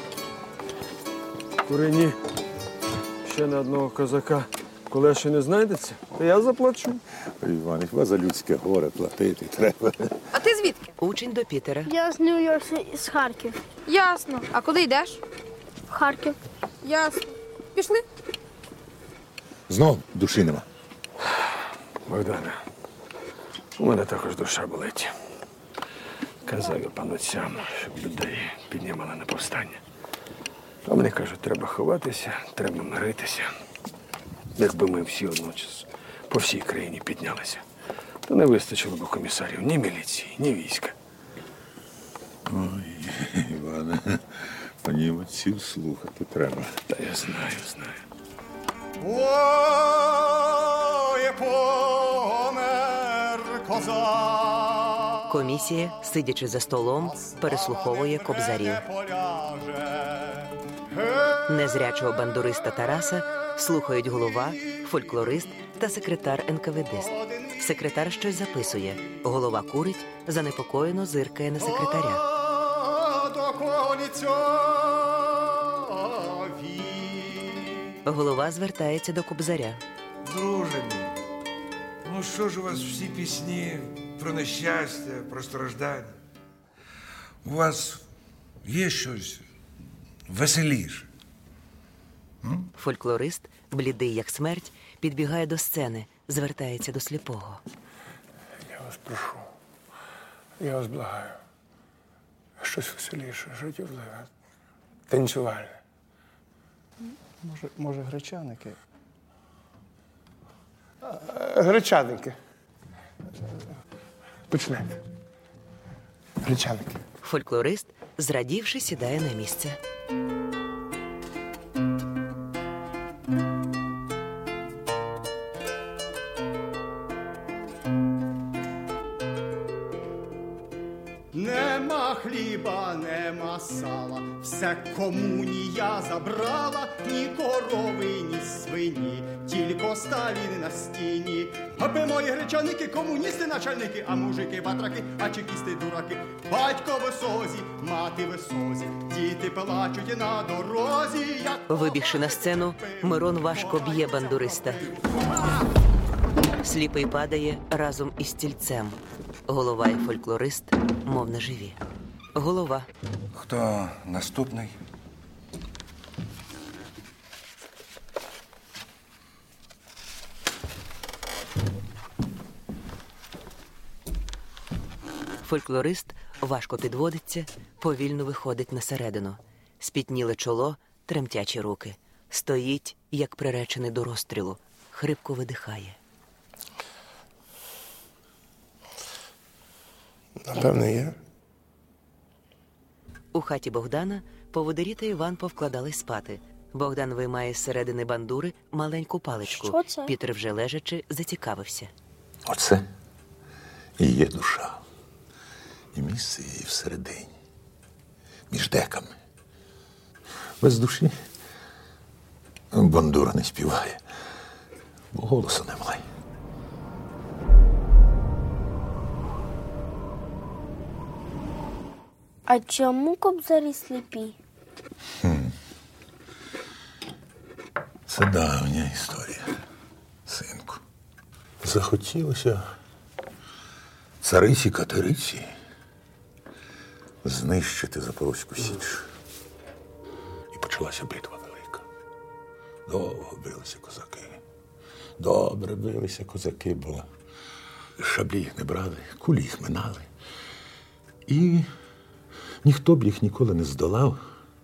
Speaker 13: курені ще на одного козака, коли ще не знайдеться, то я заплачу.
Speaker 6: Іван, хіба за людське горе платити треба.
Speaker 3: А ти звідки?
Speaker 1: Учень до Пітера.
Speaker 9: Я з Нью-Йорка, з Харків.
Speaker 3: Ясно. А куди йдеш?
Speaker 9: В Харків.
Speaker 3: Ясно. Пішли?
Speaker 6: Знов душі нема.
Speaker 13: Богдане, у мене також душа болить. Казав я панотцям, щоб людей піднімали на повстання. А мені кажуть, треба ховатися, треба миритися. Якби ми всі одночас по всій країні піднялися, то не вистачило б комісарів ні міліції, ні війська.
Speaker 6: Ой, Іване, мені отців слухати треба.
Speaker 13: Та я знаю, знаю.
Speaker 19: Ой, помер козак.
Speaker 1: Комісія, сидячи за столом, переслуховує кобзарів. Незрячого бандуриста Тараса слухають голова, фольклорист та секретар-енкаведист. Секретар щось записує. Голова курить, занепокоєно зиркає на секретаря. Голова звертається до кобзаря.
Speaker 12: Друже мій, ну що ж у вас всі пісні про нещастя, про страждання? У вас є щось веселіше? М?
Speaker 1: Фольклорист, блідий як смерть, підбігає до сцени, звертається до сліпого.
Speaker 13: Я вас прошу, я вас благаю. Щось веселіше, життєвливе, танцювальне.
Speaker 15: Може, може, гречаники?
Speaker 13: Гречаники. Почнете. Гречаники.
Speaker 1: Фольклорист, зрадівши, сідає на місце.
Speaker 19: Нема хліба, нема сала, все комунія забрала,
Speaker 11: ні корови, ні свині, тільки Сталін на стіні. Аби мої гречаники, комуністи, начальники, а мужики батраки, а чекісти дураки. Батько в созі, мати в созі, діти плачуть на дорозі. Як...
Speaker 1: Вибігши на сцену, Мирон важко б'є бандуриста. Сліпий падає разом із стільцем. Голова і фольклорист мов неживі. Голова.
Speaker 12: Хто наступний?
Speaker 1: Фольклорист важко підводиться, повільно виходить на середину. Спітніле чоло, тремтячі руки. Стоїть, як приречений до розстрілу. Хрипко видихає.
Speaker 12: Напевне, є.
Speaker 1: У хаті Богдана поводирі та Іван повкладались спати. Богдан виймає з середини бандури маленьку паличку.
Speaker 9: Що це?
Speaker 1: Пітер, вже лежачи, зацікавився.
Speaker 6: Оце і є душа. І місце її всередині. Між деками. Без душі бандура не співає, бо голосу немає.
Speaker 9: А чому кобзарі сліпі?
Speaker 6: Хм. Це давня історія, синку. Захотілося цариці Катериці знищити Запорозьку Січ. І почалася битва велика. Довго билися козаки. Добре билися козаки, бо шаблі їх не брали, кулі їх минали. І ніхто б їх ніколи не здолав,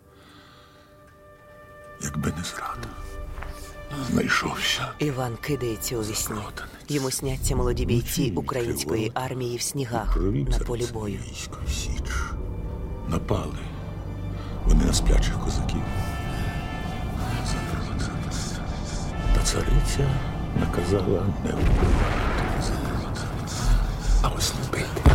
Speaker 6: якби не зрада. Знайшовся.
Speaker 1: Іван кидається у вісні. Йому сняться молоді бійці української армії в снігах на полі бою.
Speaker 6: Січ. Напали вони на сплячих козаків. Та цариця наказала не вбивати, а осліпити.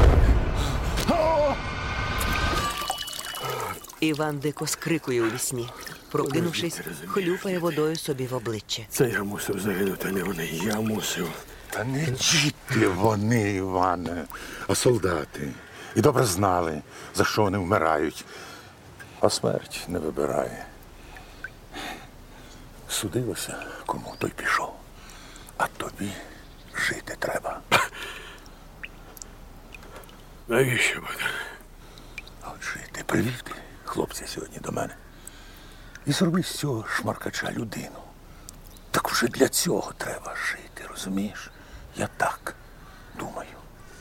Speaker 1: Іван дико скрикує у вісні. Прокинувшись, хлюпає водою собі в обличчя.
Speaker 6: Це я мусив загинути, не вони. Я мусив. Та не діти вони, Іване, а солдати. І добре знали, за що вони вмирають. А смерть не вибирає. Судилося, кому той пішов. А тобі жити треба.
Speaker 17: Навіщо буде?
Speaker 6: От жити. Привів ти, хлопця, сьогодні до мене. І зроби з цього шмаркача людину. Так вже для цього треба жити, розумієш? Я так думаю.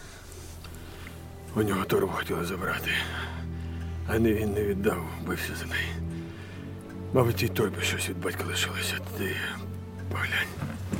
Speaker 17: У нього торбу хотіли забрати. А не він не віддав, бився за неї. Мабуть, тій торбі щось від батька лишилося. Ти поглянь.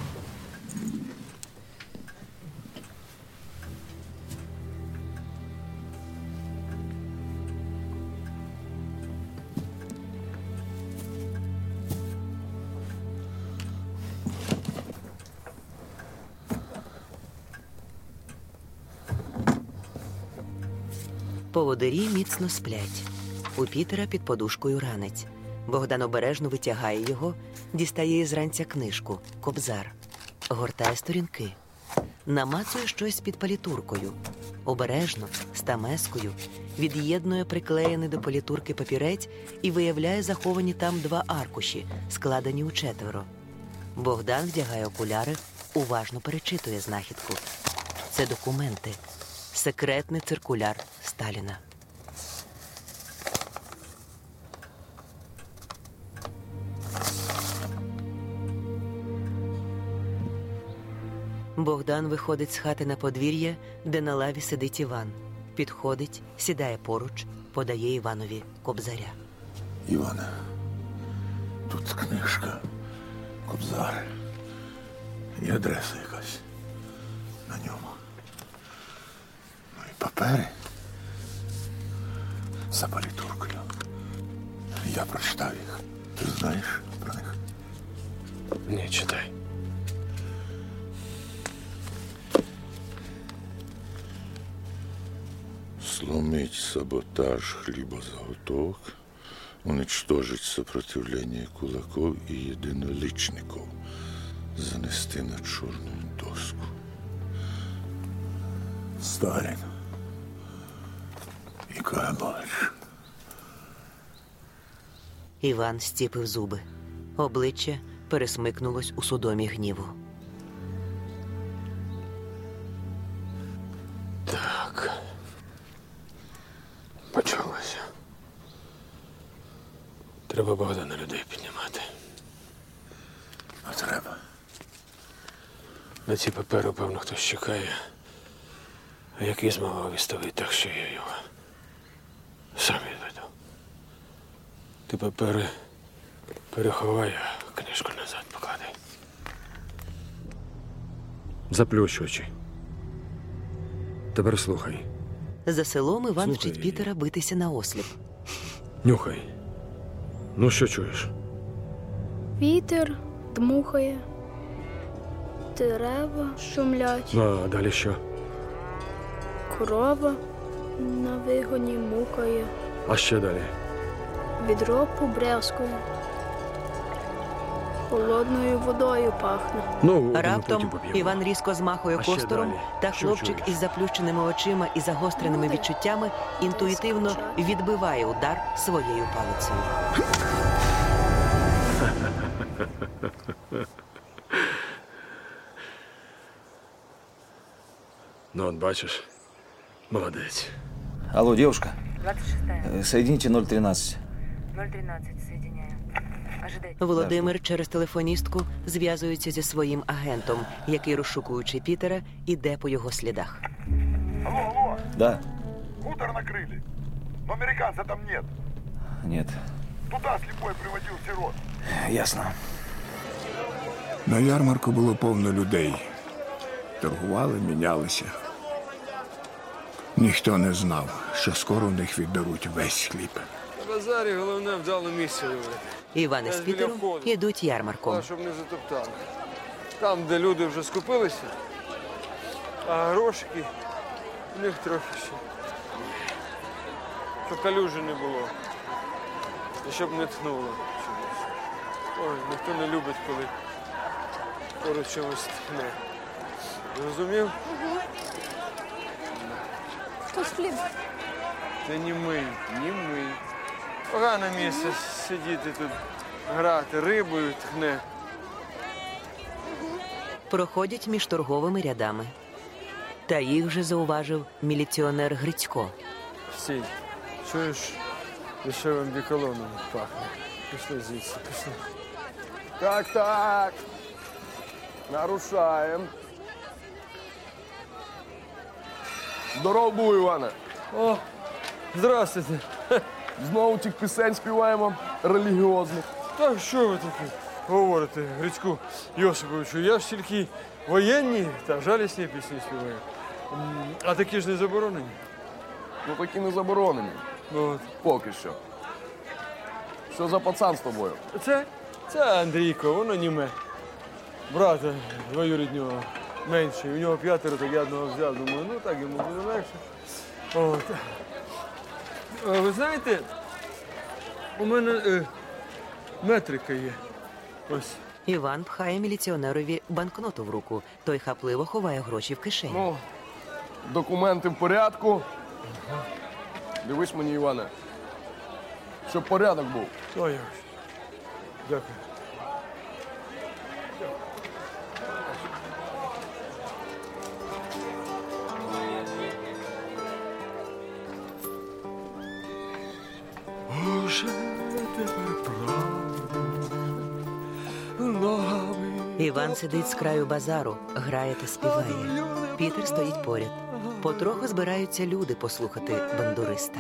Speaker 1: Поводирі міцно сплять. У Пітера під подушкою ранець. Богдан обережно витягає його, дістає із ранця книжку «Кобзар». Гортає сторінки. Намацує щось під палітуркою. Обережно, з тамескою, від'єднує приклеєний до палітурки папірець і виявляє заховані там два аркуші, складені у четверо. Богдан вдягає окуляри, уважно перечитує знахідку. Це документи. Секретний циркуляр Сталіна. Богдан виходить з хати на подвір'я, де на лаві сидить Іван. Підходить, сідає поруч, подає Іванові кобзаря.
Speaker 6: Іване, тут книжка, кобзар і адреса якась на ньому. Ну і папери за палітуркою. Я прочитав їх. Ти знаєш про них?
Speaker 17: Не читай.
Speaker 6: Сломить саботаж хлібозаготовок, уничтожить сопротивление кулаков и единоличников, занести на черную доску. Сталин и Кабач.
Speaker 1: Іван стіпив зуби. Обличчя пересмикнулось у судомі гніву.
Speaker 17: Так. Почалося. Треба Богдана людей піднімати.
Speaker 6: А треба.
Speaker 17: На ці папери, певно, хтось чекає. А як Ізмайлов виставить, так що я його сам відведу. Ти папери переховай, а книжку назад поклади.
Speaker 16: Заплющ очі. Тепер слухай.
Speaker 1: За селом Іван
Speaker 16: Слухай.
Speaker 1: вчить Пітера битися на осліп.
Speaker 16: Нюхай. Ну, що чуєш?
Speaker 9: Вітер дмухає, дерева шумлять,
Speaker 16: Ну, а далі що?
Speaker 9: корова на вигоні мукає,
Speaker 16: А ще далі?
Speaker 9: відро побрязкує, холодною водою пахне.
Speaker 16: Ну,
Speaker 1: Раптом Іван різко змахує
Speaker 16: А ще
Speaker 1: костором,
Speaker 16: далі?
Speaker 1: та
Speaker 16: Що
Speaker 1: хлопчик
Speaker 16: чуєш?
Speaker 1: із заплющеними очима і загостреними відчуттями інтуїтивно відбиває удар своєю палицею.
Speaker 16: Ну, от бачиш, молодець.
Speaker 18: Алло, девушка.
Speaker 22: двадцать шестая.
Speaker 18: Э, Соедините ноль тринадцать.
Speaker 22: ноль тринадцать соединяю. Ожидайте.
Speaker 1: Володимир через телефоністку зв'язується зі своїм агентом, який, розшукуючи Пітера, іде по його слідах.
Speaker 23: Алло, алло.
Speaker 18: Да.
Speaker 23: Хутор накрыли. Но американца там нет.
Speaker 18: Нет.
Speaker 23: Туда слепой приводил сирот.
Speaker 18: Ясно.
Speaker 2: На ярмарку було повно людей. Торгували, мінялися. Ніхто не знав, що скоро в них відберуть весь хліб.
Speaker 17: На базарі головне вдало місце вибрати.
Speaker 1: Іван із
Speaker 17: Я ж біля
Speaker 1: Пітером
Speaker 17: входу.
Speaker 1: ідуть ярмарком.
Speaker 17: Так, щоб не затоптали. Там, де люди вже скупилися, а грошики у них трохи ще. Щоб калюжі не було. І щоб не тхнуло чомусь. Ой, ніхто не любить, коли поруч чомусь тхне. Зрозумів?
Speaker 9: Хтось хліб.
Speaker 17: Ти не мий, не мий. Погане місце сидіти тут, грати рибою тхне.
Speaker 1: Проходять між торговими рядами. Та їх вже зауважив міліціонер Грицько.
Speaker 17: Стій, чуєш, дешевим біколоном пахне. Пішли звідси, пішли.
Speaker 25: Так, так. Нарушаем. Здоров був, Іване.
Speaker 17: О, здравствуйте.
Speaker 25: Знову тих пісень співаємо релігіозних.
Speaker 17: Та що ви таке говорите, Грицьку Йосиповичу? Я ж тільки воєнні та жалісні пісні співаю. М, А такі ж не заборонені.
Speaker 25: Ну такі не заборонені.
Speaker 17: От.
Speaker 25: Поки що. Що за пацан з тобою?
Speaker 17: Це? Це Андрійко, воно німе. Брата двоюріднього менший. У нього п'ятеро, так я одного взяв. Думаю, ну так йому буде легше. От. А ви знаєте, у мене е, метрика є. Ось.
Speaker 1: Іван пхає міліціонерові банкноту в руку. Той хапливо ховає гроші в кишені.
Speaker 25: Ну, документи в порядку. Дивись мені, Іване. Щоб порядок був.
Speaker 17: Ой, ой. Дякую.
Speaker 25: Уже тепер правда ногами.
Speaker 1: Іван сидить з краю базару, грає та співає. Пітер стоїть поряд. Потроху збираються люди послухати бандуриста.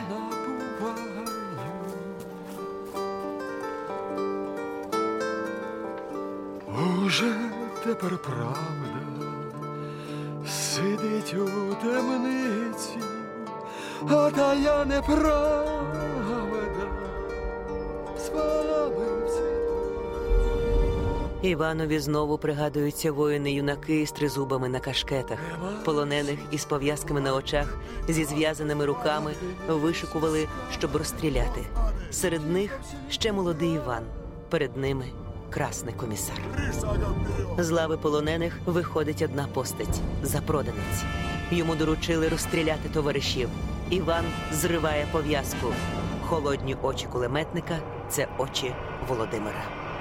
Speaker 25: Уже тепер правда сидить у темниці, а та я неправда з вами в цій.
Speaker 1: Іванові знову пригадуються воїни-юнаки з тризубами на кашкетах. Полонених із пов'язками на очах, зі зв'язаними руками вишикували, щоб розстріляти. Серед них ще молодий Іван. Перед ними красний комісар. З лави полонених виходить одна постать – запроданець. Йому доручили розстріляти товаришів. Іван зриває пов'язку. Холодні очі кулеметника – це очі Володимира.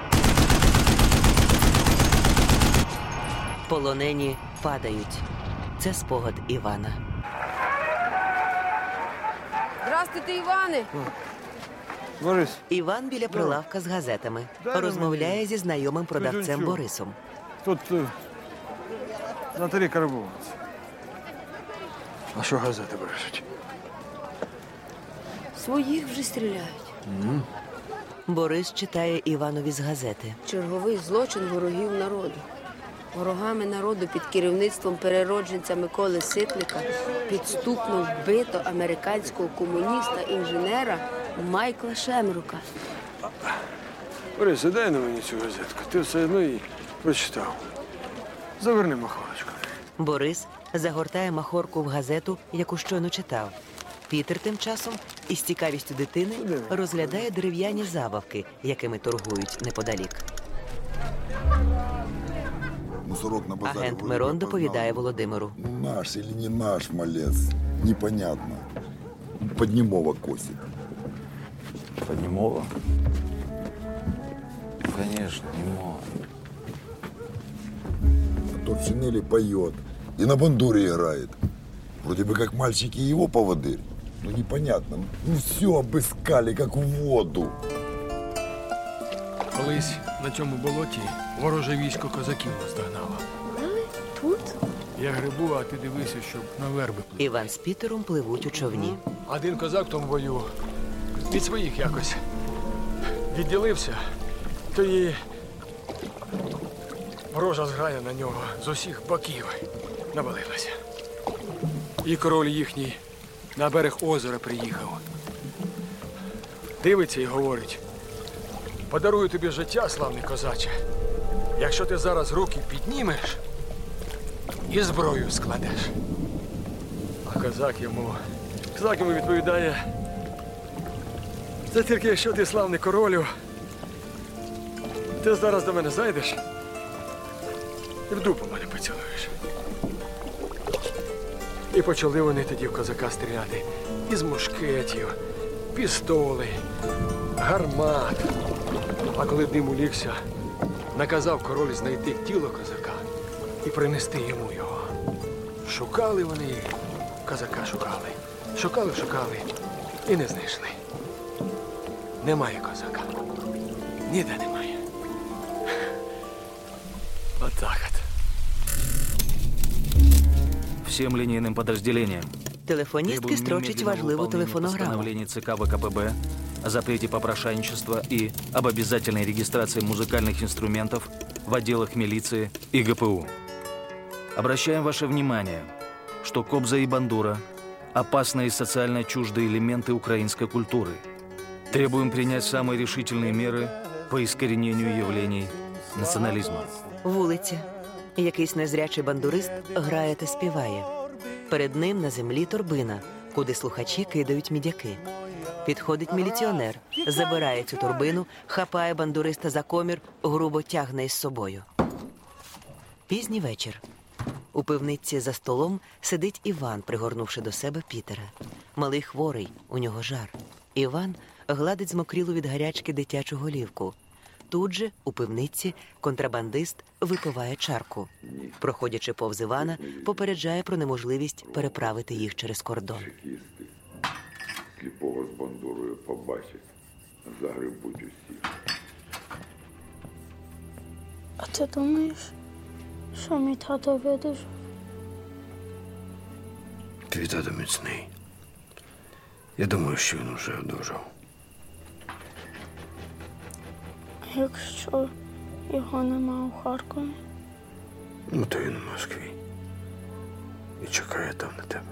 Speaker 1: Полонені падають. Це спогад Івана.
Speaker 5: Здравствуйте, Іване!
Speaker 13: Борис.
Speaker 1: Іван біля прилавка з газетами. Розмовляє зі знайомим продавцем Борисом.
Speaker 13: Тут е, Наталі Карбовець. А що газети брешуть?
Speaker 5: Своїх вже стріляють.
Speaker 13: Mm.
Speaker 1: Борис читає Іванові з газети.
Speaker 5: Черговий злочин ворогів народу. Ворогами народу під керівництвом переродженця Миколи Ситника підступно вбито американського комуніста-інженера Майкла Шемрука.
Speaker 13: Борис, дай на мені цю газетку. Ти все одно її прочитав. Заверни махорочку.
Speaker 1: Борис загортає махорку в газету, яку щойно читав. Пітер тим часом із цікавістю дитини розглядає дерев'яні забавки, якими торгують неподалік. Агент Мирон доповідає Володимиру.
Speaker 10: Наш или не наш малец, непонятно. Поднимова косит.
Speaker 18: Поднимова? Конечно, Немова.
Speaker 10: А тот в шинели поет и на бандуре играет. Вроде бы как мальчики его поводырь. Ну непонятно. Ну все обыскали, как в воду.
Speaker 7: Колись на цьому болоті вороже військо козаків наздогнало.
Speaker 5: Тут?
Speaker 7: Я грибу, а ти дивися, щоб на верби.
Speaker 1: Іван з Пітером пливуть у човні.
Speaker 7: Один козак в тому бою від своїх якось відділився, то і ворожа зграя на нього з усіх боків навалилася. І король їхній на берег озера приїхав. Дивиться і говорить: подарую тобі життя, славний козаче, якщо ти зараз руки піднімеш і зброю складеш. А козак йому, козак йому відповідає: це тільки якщо ти, славний королю, ти зараз до мене зайдеш і в дупу мене поцілуєш. І почали вони тоді в козака стріляти із мушкетів, пістоли, гармат. А коли дим улігся, наказав король знайти тіло козака і принести йому його. Шукали вони, козака шукали. Шукали, шукали і не знайшли. Немає козака. Ніде немає. Отак от.
Speaker 4: Всем линейным подразделениям.
Speaker 1: Телефоністки строчить важливу телефонограму.
Speaker 4: Постановление ЦК ВКПБ о запрете попрошайничества и об обязательной регистрации музыкальных инструментов в отделах милиции и ГПУ. Обращаем ваше внимание, что кобза и бандура – опасные социально чуждые элементы украинской культуры. Требуем принять самые решительные меры по искоренению явлений национализма.
Speaker 1: Вулиця. Якийсь незрячий бандурист грає та співає. Перед ним на землі торбина, куди слухачі кидають мідяки. Підходить міліціонер, забирає цю торбину, хапає бандуриста за комір, грубо тягне із собою. Пізній вечір. У пивниці за столом сидить Іван, пригорнувши до себе Пітера. Малий хворий, у нього жар. Іван гладить змокрілу від гарячки дитячу голівку. Тут же, у пивниці, контрабандист випиває чарку. Проходячи повз Івана, попереджає про неможливість переправити їх через кордон.
Speaker 10: Сліпого з бандурою побачить, загребуть усі.
Speaker 9: А ти думаєш, що мій тато видужав?
Speaker 16: Твій тато міцний. Я думаю, що він уже одужав.
Speaker 9: Якщо його нема у Харкові?
Speaker 16: Ну, то він у Москві. І чекає там на тебе.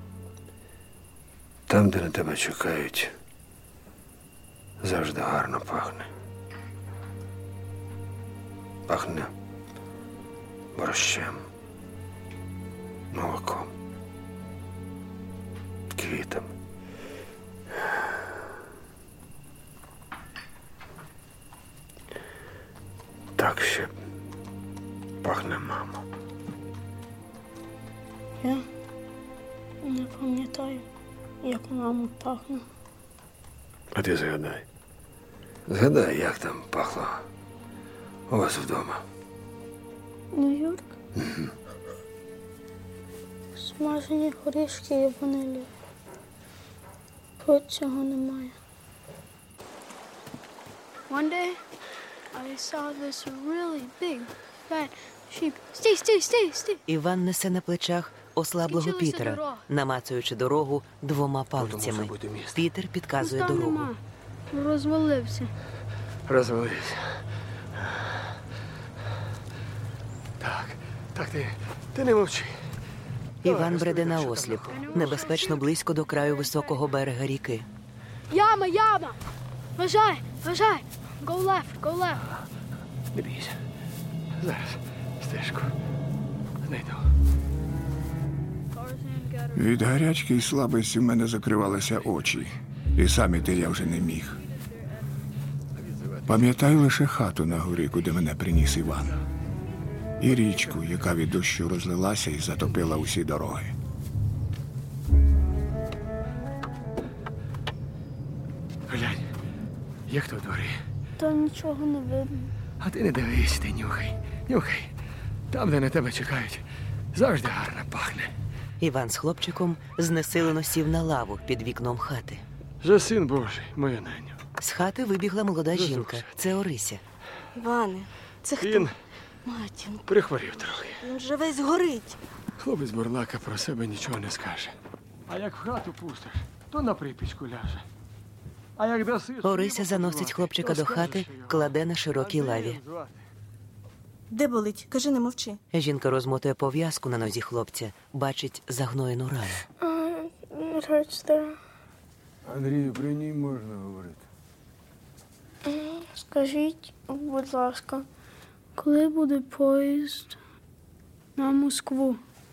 Speaker 16: Там, де на тебе чекають, завжди гарно пахне. Пахне борщем, молоком, квітами. Так ще пахне мама.
Speaker 9: Я не пам'ятаю, як мама пахне.
Speaker 16: А ти згадай. Згадай, як там пахло у вас вдома.
Speaker 9: Нью-Йорк? Угу. Смажені горішки і ванилі. Тут цього немає. One day I saw this really big, fat sheep. Стій, стій, стій, стій!
Speaker 1: Іван несе на плечах ослаблого
Speaker 9: Скінчилася
Speaker 1: Пітера,
Speaker 9: дорога.
Speaker 1: намацуючи дорогу двома палицями. Пітер підказує
Speaker 9: Там
Speaker 1: дорогу.
Speaker 9: нема. Розвалився.
Speaker 7: Розвалився. Так, так, ти, ти не мовчи.
Speaker 1: Іван бреде на осліп, небезпечно близько до краю високого берега ріки.
Speaker 9: Яма, яма! Вважай, вважай! Go left, go left.
Speaker 7: Не бійся. Зараз стежку знайду.
Speaker 2: Від гарячки і слабості в мене закривалися очі. І сам іти я вже не міг. Пам'ятаю лише хату на горі, куди мене приніс Іван. І річку, яка від дощу розлилася і затопила усі дороги.
Speaker 7: Глянь, як то у дворі.
Speaker 9: Там нічого не видно.
Speaker 7: А ти не дивись, ти нюхай. Нюхай. Там, де на тебе чекають, завжди гарно пахне.
Speaker 1: Іван з хлопчиком знесилено сів на лаву під вікном хати.
Speaker 7: За син Божий, моя неню.
Speaker 1: З хати вибігла молода жінка. Це Орися.
Speaker 8: Іване, це хто?
Speaker 7: Він
Speaker 8: Матінко,
Speaker 7: прихворів трохи.
Speaker 8: він же весь горить.
Speaker 7: Хлопець Бурлака про себе нічого не скаже. А як в хату пустиш, то на припічку ляже. А як даси...
Speaker 1: Орися заносить хлопчика до хати, кладе на широкій лаві.
Speaker 8: Де болить? Кажи, не мовчи.
Speaker 1: Жінка розмотує пов'язку на нозі хлопця, бачить загноєну рану.
Speaker 9: Uh, it hurts there.
Speaker 13: Андрію, при ній можна говорити.
Speaker 9: Скажіть, будь ласка, коли буде поїзд на Москву?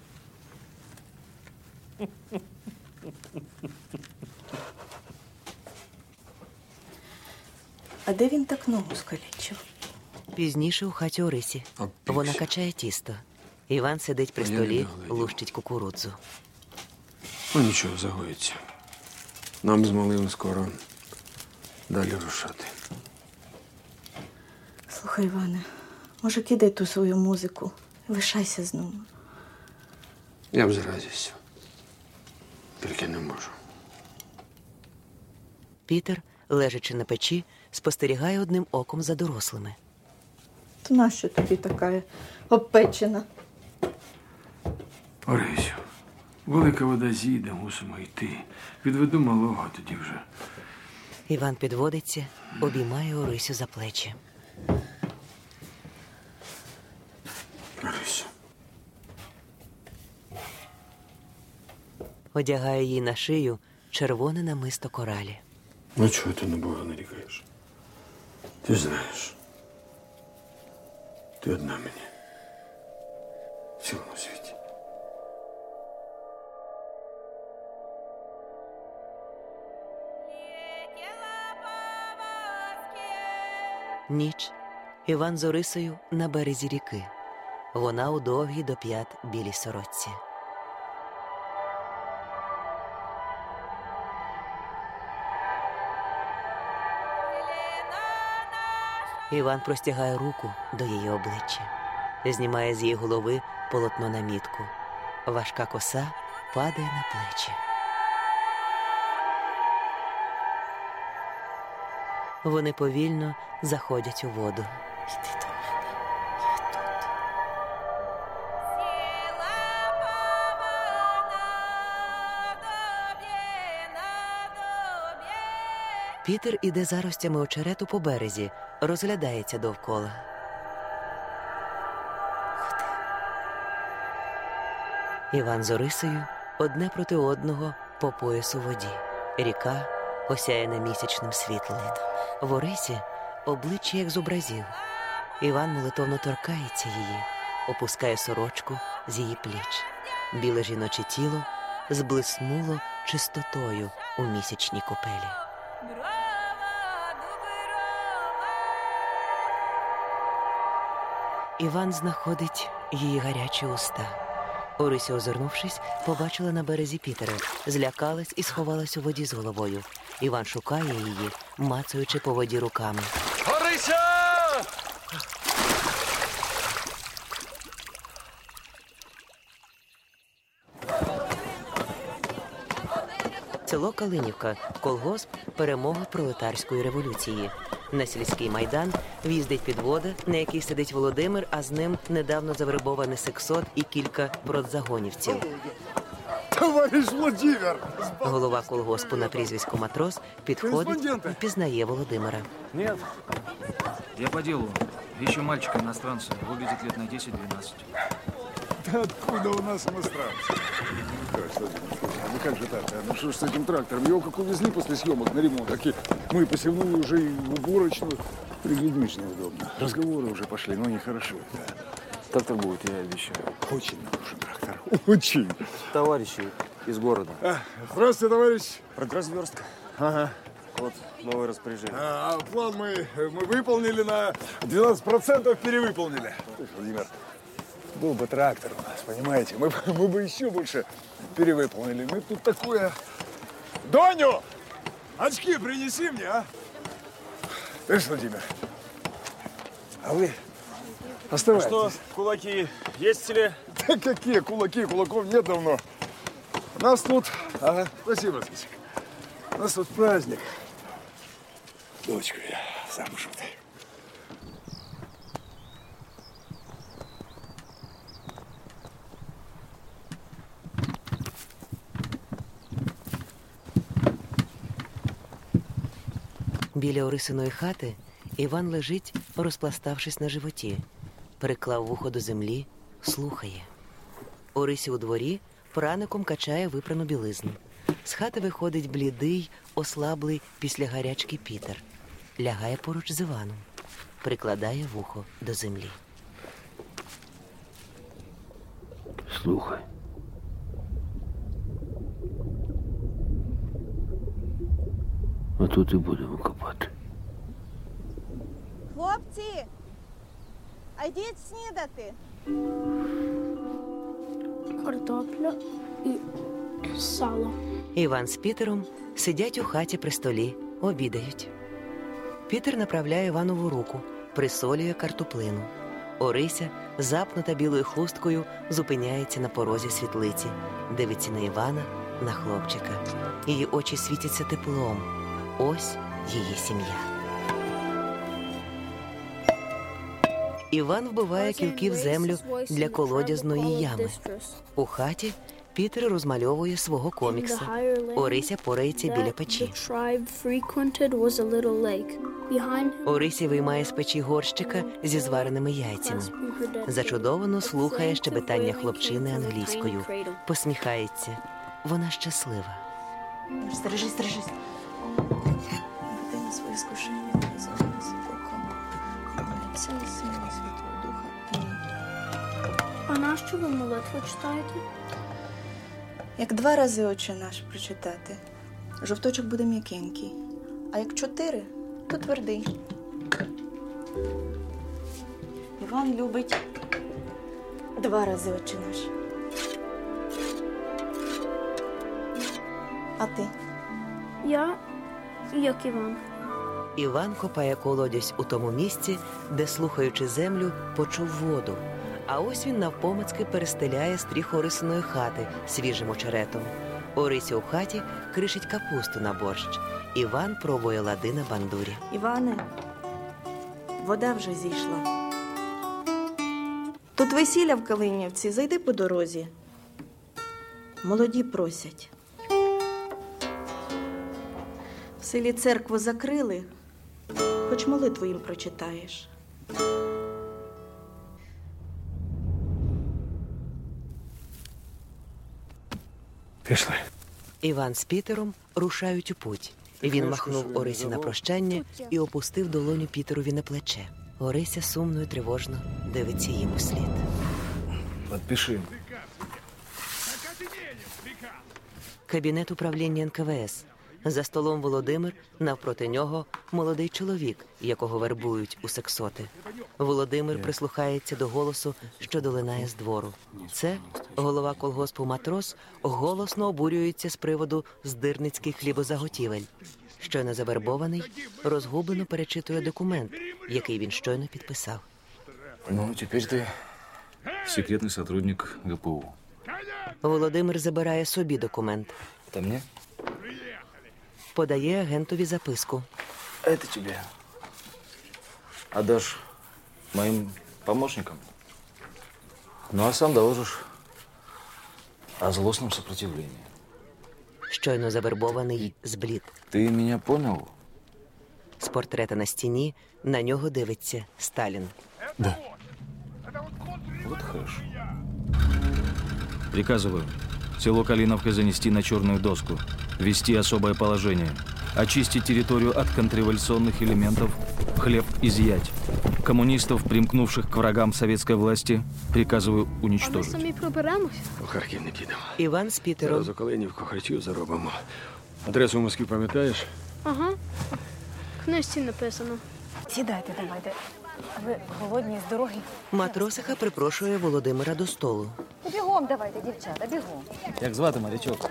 Speaker 8: А де він так ногу скалічив?
Speaker 1: Пізніше у хаті Орисі. Вона качає тісто. Іван сидить при столі, лущить кукурудзу.
Speaker 16: Ну нічого, загоїться. Нам з малим скоро далі рушати.
Speaker 8: Слухай, Іване, може кидай ту свою музику і лишайся з нами.
Speaker 16: Я б з радістю. Тільки не можу.
Speaker 1: Пітер, лежачи на печі, спостерігає одним оком за дорослими.
Speaker 8: То нащо тобі така обпечена?
Speaker 13: Орисю, велика вода зійде, мусимо йти. Відведу малого, тоді вже.
Speaker 1: Іван підводиться, обіймає Орисю за плечі.
Speaker 16: Орисю.
Speaker 1: Одягає їй на шию червоне намисто коралі.
Speaker 16: Ну чого ти на Бога нарікаєш? Ти ж знаєш. Ти одна мені. В цілому світі.
Speaker 1: Ніч. Іван з Орисою на березі ріки. Вона у довгій до п'ят білій сорочці. Іван простягає руку до її обличчя. Знімає з її голови полотно намітку. Важка коса падає на плечі. Вони повільно заходять у воду.
Speaker 8: Йди до мене, я тут.
Speaker 1: Пітер іде заростями очерету по березі, розглядається довкола. Іван з Орисею одне проти одного по пояс у воді. Ріка осяяна місячним світлом. В Орисі обличчя як з образів. Іван молитовно торкається її, опускає сорочку з її пліч. Біле жіноче тіло зблиснуло чистотою у місячній купелі. Іван знаходить її гарячі уста. Орися, озирнувшись, побачила на березі Пітера, злякалась і сховалась у воді з головою. Іван шукає її, мацаючи по воді руками.
Speaker 17: Орися!
Speaker 1: Село Калинівка, колгосп, перемога пролетарської революції. На сільський майдан в'їздить підвода, на якій сидить Володимир, а з ним недавно завербований сексот і кілька продзагонівців.
Speaker 10: Товариш Владимир!
Speaker 1: Голова колгоспу на прізвисько Матрос підходить і пізнає Володимира.
Speaker 4: Нет, я по делу. Ищу мальчика-иностранца, выглядит лет на десять-двенадцать.
Speaker 10: Да откуда у нас иностранцы?
Speaker 3: Ну как же так? А? Ну что ж с этим трактором? Его как увезли после съемок на ремонт, так и мы посевную уже и в уборочную. Приглядишь неудобно. Разговоры уже пошли, но нехорошо. Да.
Speaker 4: Трактор будет, я обещаю.
Speaker 3: Очень нужен трактор. Очень.
Speaker 4: Товарищи из города.
Speaker 3: А, здравствуйте, товарищ.
Speaker 4: Продразверстка.
Speaker 3: Ага.
Speaker 4: Вот новое распоряжение.
Speaker 3: А, план мы, мы выполнили на двенадцать процентов, перевыполнили. Владимир, был бы трактор у нас, понимаете? Мы, мы бы еще больше перевыполнили. Мы тут такое... Доню! Очки принеси мне, а? Слышь, Владимир, а вы оставайтесь.
Speaker 4: Что, кулаки есть или?
Speaker 3: Да какие кулаки? Кулаков нет давно. У нас тут... Ага, спасибо, Спасибо. У нас тут праздник. Дочку я замуж выдаю.
Speaker 1: Біля Орисиної хати Іван лежить, розпластавшись на животі. Приклав вухо до землі, слухає. Орисі у дворі праником качає випрану білизну. З хати виходить блідий, ослаблий після гарячки Пітер. Лягає поруч з Іваном. Прикладає вухо до землі.
Speaker 16: Слухай. А тут і будемо копати.
Speaker 8: Хлопці, а йдіть снідати.
Speaker 9: Картопля і сало.
Speaker 1: Іван з Пітером сидять у хаті при столі, обідають. Пітер направляє Іванову руку, присолює картоплину. Орися, запнута білою хусткою, зупиняється на порозі світлиці, дивиться на Івана, на хлопчика. Її очі світяться теплом. Ось її сім'я. Іван вбиває кілки в землю для колодязної ями. У хаті Пітер розмальовує свого комікса. Орися порається біля печі. Орися виймає з печі горщика зі звареними яйцями. Зачудовано слухає щебетання хлопчини англійською. Посміхається. Вона щаслива.
Speaker 8: Стережись, стережись. Веди на своє скушення, розумно з Богом. Отця і Сина Святого Духа.
Speaker 9: А нащо ви молитву читаєте?
Speaker 8: Як два рази Отче наш прочитати, жовточок буде м'якенький. А як чотири, то твердий. Іван любить два рази Отче наш. А ти?
Speaker 9: Я, як Іван.
Speaker 1: Іван копає колодязь у тому місці, де, слухаючи землю, почув воду. А ось він навпомацьки перестеляє стріху Орисиної хати свіжим очеретом. Орися у хаті кришить капусту на борщ. Іван пробує лади на бандурі.
Speaker 8: Іване, вода вже зійшла. Тут весілля в Калинівці, зайди по дорозі. Молоді просять. В селі церкву закрили, хоч молитву їм прочитаєш.
Speaker 3: Пішли.
Speaker 1: Іван з Пітером рушають у путь. Він махнув Орисі на прощання і опустив долоню Пітерові на плече. Орися сумно і тривожно дивиться їм у слід.
Speaker 4: Подпиши.
Speaker 1: Кабінет управління ен ка ве ес. За столом Володимир, навпроти нього молодий чоловік, якого вербують у сексоти. Володимир прислухається до голосу, що долинає з двору. Це голова колгоспу матрос голосно обурюється з приводу здирницьких хлібозаготівель. Щойно завербований, розгублено перечитує документ, який він щойно підписав.
Speaker 18: Ну, теперь ты секретный сотрудник гэ пэ у.
Speaker 1: Володимир забирає собі документ.
Speaker 18: Это мне?
Speaker 1: Подає агентові записку.
Speaker 18: Это тебе. Отдашь моим помощникам. Ну, а сам доложишь о злостном сопротивлении.
Speaker 1: Щойно завербований зблід.
Speaker 18: Ты меня понял?
Speaker 1: З портрета на стіні на нього дивиться Сталін.
Speaker 18: Да. Вот хорошо.
Speaker 4: Приказываю село Калиновка занести на черную доску, ввести особое положение, очистить территорию от контрреволюционных элементов, хлеб изъять. Коммунистов, примкнувших к врагам советской власти, приказываю
Speaker 9: А ми
Speaker 4: уничтожить.
Speaker 9: самі проберемося.
Speaker 17: У Харків не підемо.
Speaker 1: Іван з Пітером.
Speaker 17: Зараз у Калинівку харчів заробимо. Адресу в Москві пам'ятаєш?
Speaker 9: Ага. В книжці написано.
Speaker 14: Сідайте, давайте. Ви голодні з дороги.
Speaker 1: Матросиха припрошує Володимира до столу.
Speaker 14: Бігом давайте, дівчата, бігом.
Speaker 18: Як звати, морячок?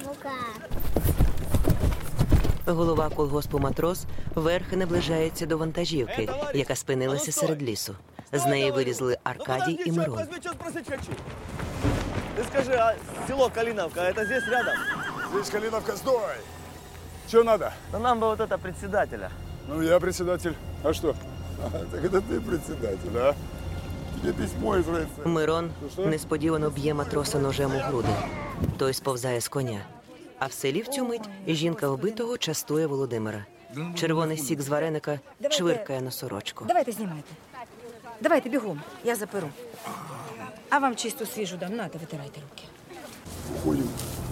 Speaker 1: Голова колгоспу матрос верхи наближається до вантажівки, яка спинилася серед лісу. З неї вилізли Аркадій і Мирон.
Speaker 15: Что спросить хочу? Ты скажи, а село Калиновка, это здесь рядом?
Speaker 3: Здесь Калиновка, стой! Что надо?
Speaker 15: Да нам бы вот это председателя.
Speaker 3: Ну, я председатель. А что? А, так это ты председатель, а? Тебе письмо из Рейса.
Speaker 1: Мирон несподівано б'є матроса ножем у груди. Той сповзає з коня. А в селі в цю мить жінка вбитого частує Володимира. Червоний сік з вареника чвиркає на сорочку.
Speaker 14: Давайте знімайте. Давайте бігом, я заперу. А вам чисту свіжу дам, нате, витирайте руки.
Speaker 3: Уходим.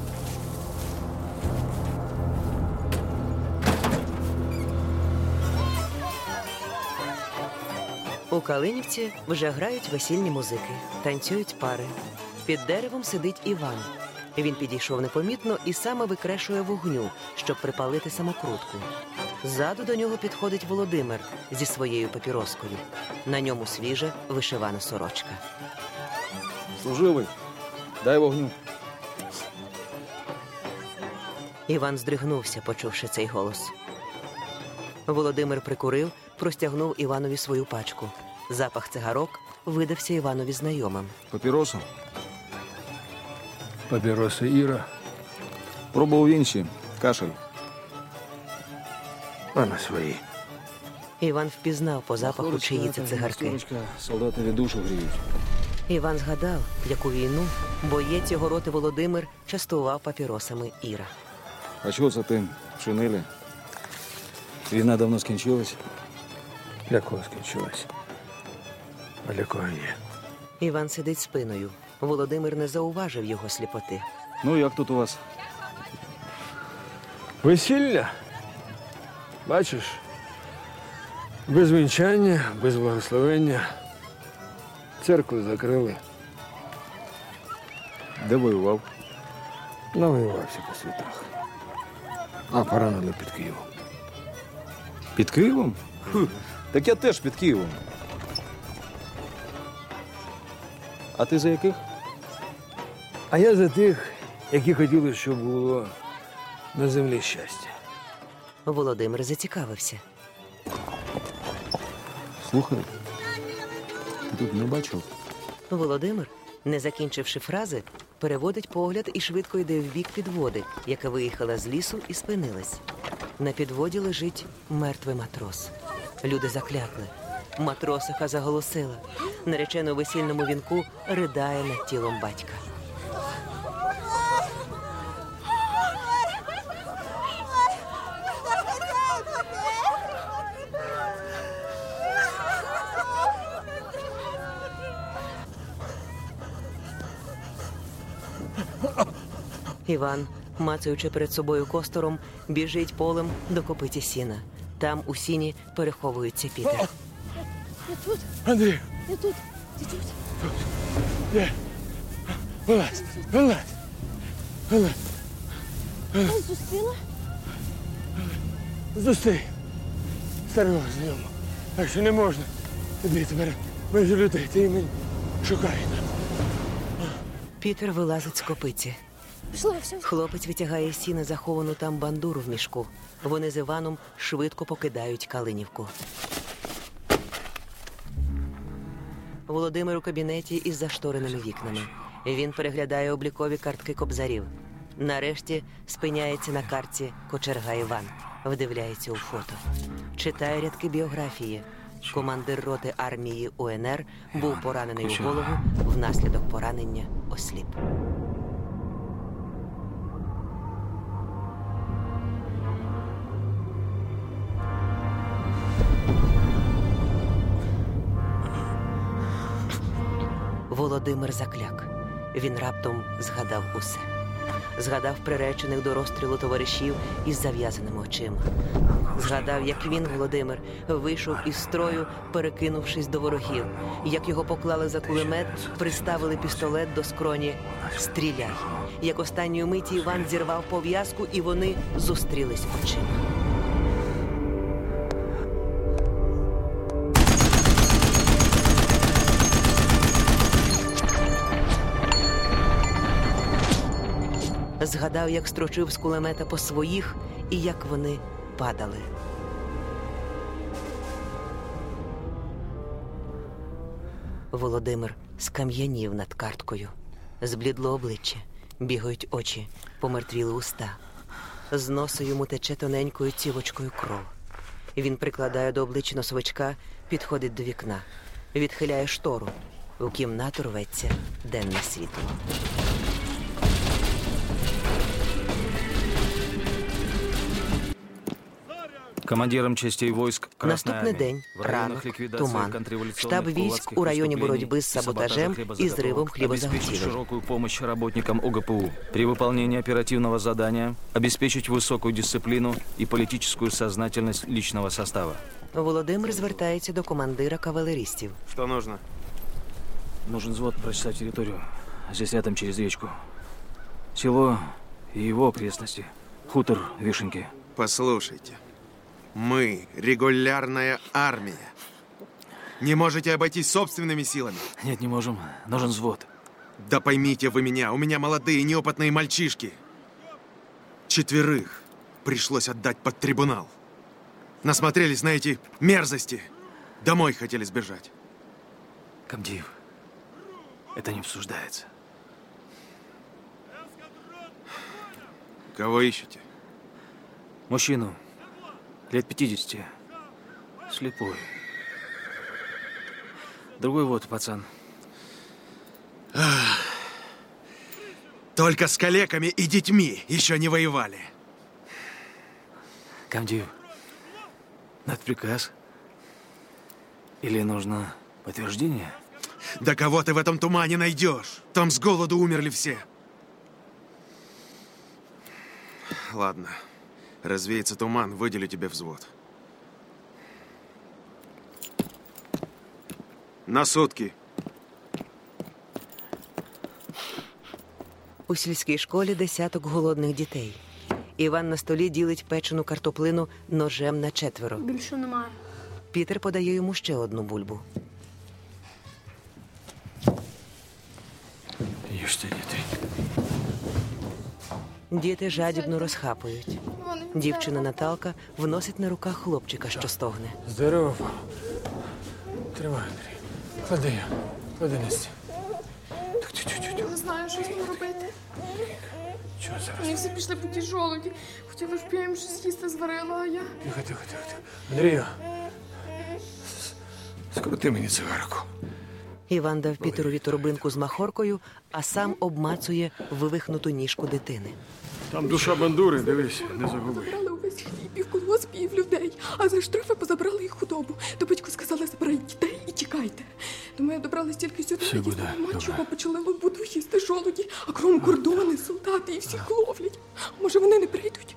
Speaker 1: У Калинівці вже грають весільні музики, танцюють пари. Під деревом сидить Іван. Він підійшов непомітно і саме викрешує вогню, щоб припалити самокрутку. Ззаду до нього підходить Володимир зі своєю папіроскою. На ньому свіжа вишивана сорочка.
Speaker 4: Служивый, дай вогню.
Speaker 1: Іван здригнувся, почувши цей голос. Володимир прикурив, простягнув Іванові свою пачку. Запах цигарок видався Іванові знайомим.
Speaker 4: Папиросу?
Speaker 13: Папіроси Іра.
Speaker 4: Пробовал Вінсі. Кашель.
Speaker 13: А на свої.
Speaker 1: Іван впізнав по запаху, чиї це цигарки.
Speaker 4: Солдатові душу гріють.
Speaker 1: Іван згадав, яку війну боєць його роти Володимир частував папіросами Іра.
Speaker 4: А чого це ти в шинелі? Війна давно скінчилась?
Speaker 13: Для кого скінчилась? А для кого ні?
Speaker 1: Іван сидить спиною. Володимир не зауважив його сліпоти.
Speaker 4: Ну, як тут у вас?
Speaker 13: Весілля? Бачиш? Без вінчання, без благословення. Церкву закрили.
Speaker 4: Де воював?
Speaker 13: Навоювався по світах. А поранили під Києвом.
Speaker 4: Під Києвом? Фу, так я теж під Києвом. А ти за яких?
Speaker 13: А я за тих, які хотіли, щоб було на землі щастя.
Speaker 1: Володимир зацікавився.
Speaker 4: Слухай, ти тут не бачив?
Speaker 1: Володимир, не закінчивши фрази, переводить погляд і швидко йде в бік підводи, яка виїхала з лісу і спинилась. На підводі лежить мертвий матрос. Люди заклякли. Матросиха заголосила. Наречена у весільному вінку ридає над тілом батька. Іван, мацаючи перед собою костором, біжить полем до копиті сіна. Там у сіні переховується Пітер.
Speaker 8: Я тут.
Speaker 17: Андрій,
Speaker 8: Я тут. Ти тут.
Speaker 17: де? Вилазь, вилазь. Вилазь.
Speaker 8: Вас зустріла?
Speaker 17: Зустрій. Старого знайомого. Так що не можна тобі тепер без людей. Ти мені шукай.
Speaker 1: Пітер вилазить з копиці.
Speaker 8: Пішла, все.
Speaker 1: Хлопець витягає із сіна заховану там бандуру в мішку. Вони з Іваном швидко покидають Калинівку. Володимир у кабінеті із заштореними вікнами. Він переглядає облікові картки кобзарів. Нарешті спиняється на картці кочерга Іван. Вдивляється у фото. Читає рядки біографії. Командир роти армії УНР був поранений у голову, внаслідок поранення осліп. Володимир закляк. Він раптом згадав усе. Згадав приречених до розстрілу товаришів із зав'язаними очима. Згадав, як він, Володимир, вийшов із строю, перекинувшись до ворогів. Як його поклали за кулемет, приставили пістолет до скроні «Стріляй». Як останньої миті Іван зірвав пов'язку, і вони зустрілись очима. Згадав, як строчив з кулемета по своїх і як вони падали. Володимир скам'янів над карткою. Зблідло обличчя, бігають очі, помертвіли уста. З носа йому тече тоненькою цівочкою кров. Він прикладає до обличчя носовичка, підходить до вікна. Відхиляє штору. У кімнату рветься денне світло.
Speaker 4: Командиром частей войск Красной
Speaker 1: Наступний
Speaker 4: Армии.
Speaker 1: день,
Speaker 4: В районах
Speaker 1: ранок,
Speaker 4: ликвидации
Speaker 1: туман.
Speaker 4: контрреволюционных
Speaker 1: Штаб військ
Speaker 4: кулацких
Speaker 1: у районі
Speaker 4: выступлений
Speaker 1: боротьби з
Speaker 4: и саботажа
Speaker 1: саботажем і
Speaker 4: хлебозаготовок.
Speaker 1: зривом
Speaker 4: Обеспечить
Speaker 1: хлібозаготівель.
Speaker 4: широкую помощь работникам ОГПУ. При выполнении оперативного задания обеспечить высокую дисциплину и политическую сознательность личного состава.
Speaker 1: Володимир звертається до командира кавалеристів.
Speaker 4: Что нужно? Нужен взвод прочесать территорию. Здесь рядом через речку. Село и его окрестности. Хутор Вишенки.
Speaker 12: Послушайте, мы регулярная армия. Не можете обойтись собственными силами?
Speaker 4: Нет, не можем. Нужен взвод.
Speaker 12: Да поймите вы меня, у меня молодые неопытные мальчишки. Четверых пришлось отдать под трибунал. Насмотрелись на эти мерзости. Домой хотели сбежать.
Speaker 4: Комдив, это не обсуждается.
Speaker 12: Кого ищете?
Speaker 4: Мужчину. Лет пятидесяти. Слепой. Другой вот пацан.
Speaker 12: Ах. Только с калеками и детьми еще не воевали.
Speaker 4: Комдив, надо приказ? Или нужно подтверждение?
Speaker 12: Да кого ты в этом тумане найдешь? Там с голоду умерли все. Ладно. Развеется туман, выделю тебе взвод. На сутки.
Speaker 1: У сільській школі десяток голодних дітей. Іван на столі ділить печену картоплину ножем на четверо.
Speaker 9: Більше немає.
Speaker 1: Пітер подає йому ще одну бульбу.
Speaker 4: Їжте, діти.
Speaker 1: Діти жадібно розхапують. Дівчина Наталка вносить на руках хлопчика, що стогне.
Speaker 17: Здорово. Тримай, Андрій. Клади, клади на стіл.
Speaker 11: Я не знаю, що з ним робити.
Speaker 17: Чого зараз?
Speaker 11: Вони всі пішли по тій жолуді. Хотіли, щоб я їм щось їсти зварила, а я...
Speaker 17: Тихо, тихо, тихо, тихо. Андрію, скрути мені цигарку.
Speaker 1: Іван дав Пітерові торбинку з махоркою, а сам обмацує вивихнуту ніжку дитини.
Speaker 17: Там душа бандури, дивись, не загуби.
Speaker 11: Забрали увесь хліб, і в колгосп, і в людей. А за штрафи позабрали їх худобу. То батько сказали, забирайте дітей і тікайте. Думаю, добрались тільки сюди.
Speaker 17: Все буде
Speaker 11: нема
Speaker 17: добре.
Speaker 11: чого, почали лобуду їсти жолуді, а кром кордони, солдати і всіх ловлять. А може вони не прийдуть?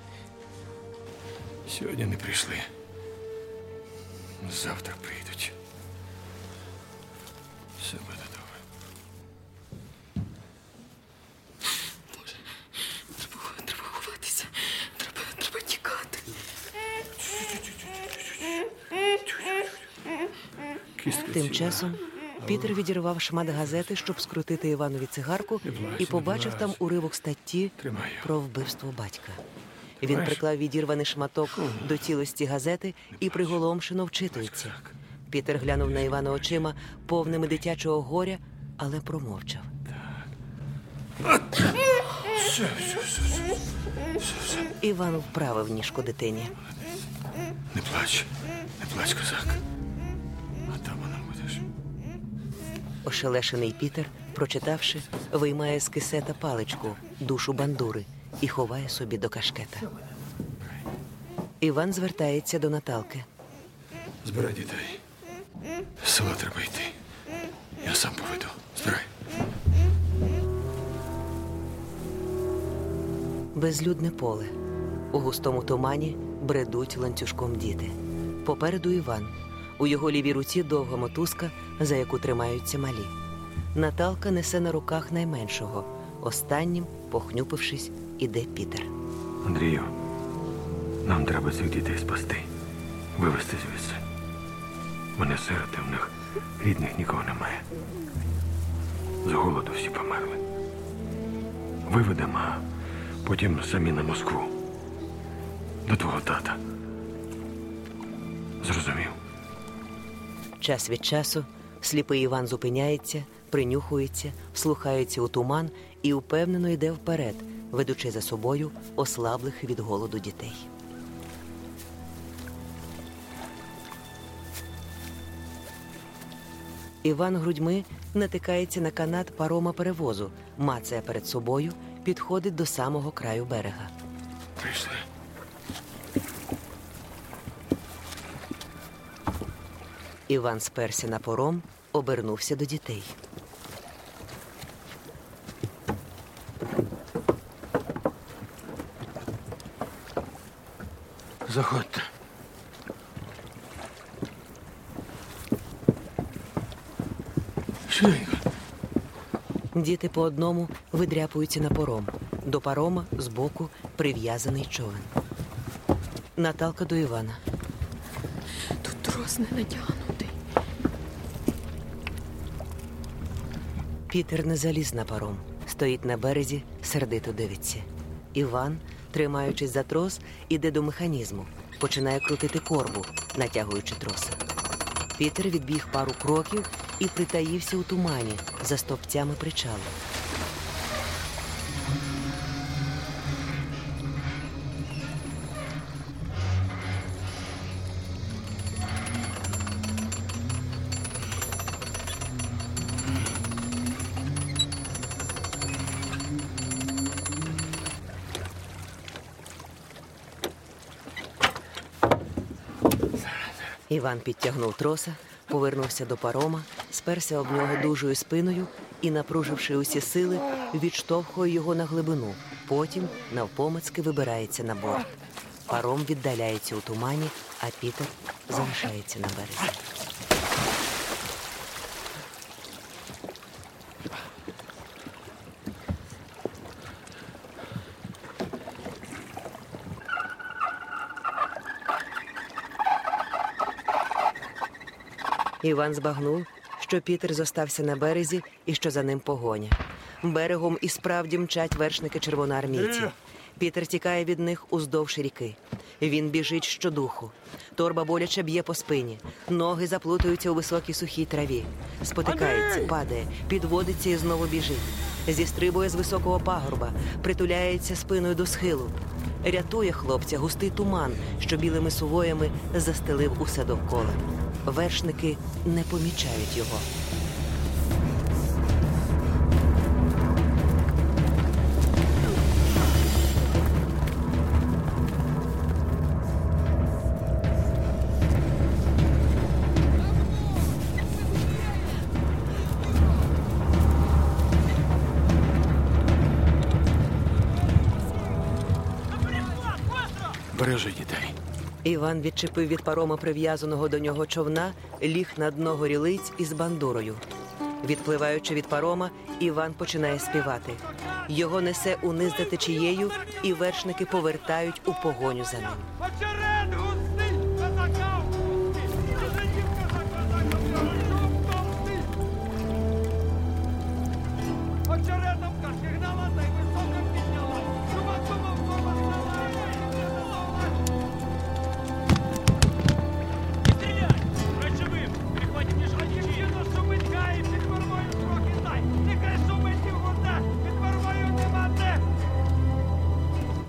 Speaker 17: Сьогодні не прийшли. Завтра прийдуть.
Speaker 1: Тим часом Пітер відірвав шмат газети, щоб скрутити Іванові цигарку, і побачив там уривок статті про вбивство батька. Він приклав відірваний шматок до цілості газети і приголомшено вчитується. Пітер глянув на Івана очима, повними дитячого горя, але промовчав.
Speaker 16: Все, все, все, все. Все, все.
Speaker 1: Іван вправив ніжку дитині.
Speaker 16: Не плач, не плач, козак. А там вона будеш.
Speaker 1: Ошелешений Пітер, прочитавши, виймає з кисета паличку, душу бандури, і ховає собі до кашкета. Іван звертається до Наталки.
Speaker 16: Збирай дітей. З села треба йти. Я сам поведу. Збирай.
Speaker 1: Безлюдне поле. У густому тумані бредуть ланцюжком діти. Попереду Іван. У його лівій руці довга мотузка, за яку тримаються малі. Наталка несе на руках найменшого. Останнім, похнюпившись, іде Пітер.
Speaker 16: Андрію, нам треба цих дітей спасти. Вивезти звідси. Вони сироти, в них рідних нікого немає. З голоду всі померли. Виведемо, а потім самі на Москву. До твого тата. Зрозумів?
Speaker 1: Час від часу сліпий Іван зупиняється, принюхується, вслухається у туман і упевнено йде вперед, ведучи за собою ослаблих від голоду дітей. Іван грудьми натикається на канат парома перевозу, мацає перед собою, підходить до самого краю берега.
Speaker 16: Прийшли.
Speaker 1: Іван сперся на паром, обернувся до дітей.
Speaker 16: Заходьте. Швидко.
Speaker 1: Діти по одному видряпуються на паром. До парома збоку прив'язаний човен. Наталка до Івана.
Speaker 11: Тут трос не натягнутий.
Speaker 1: Пітер не заліз на паром. Стоїть на березі, сердито дивиться. Іван, тримаючись за трос, іде до механізму. Починає крутити корбу, натягуючи троса. Пітер відбіг пару кроків і притаївся у тумані за стовпцями причалу. Іван підтягнув троса, повернувся до парома, сперся об нього дужою спиною і, напруживши усі сили, відштовхує його на глибину. Потім навпомацьки вибирається на борт. Паром віддаляється у тумані, а Пітер залишається на березі. Іван збагнув, що Пітер зостався на березі і що за ним погоня. Берегом і справді мчать вершники червоноармійці. Пітер тікає від них уздовж ріки. Він біжить щодуху. Торба боляче б'є по спині. Ноги заплутаються у високій сухій траві. Спотикається, падає, підводиться і знову біжить. Зістрибує з високого пагорба, притуляється спиною до схилу. Рятує хлопця густий туман, що білими сувоями застелив усе довкола. Вершники не помічають його.
Speaker 16: Бережи дітей.
Speaker 1: Іван відчепив від парома прив'язаного до нього човна, ліг на дно горілиць із бандурою. Відпливаючи від парома, Іван починає співати. Його несе униз за течією, і вершники повертають у погоню за ним.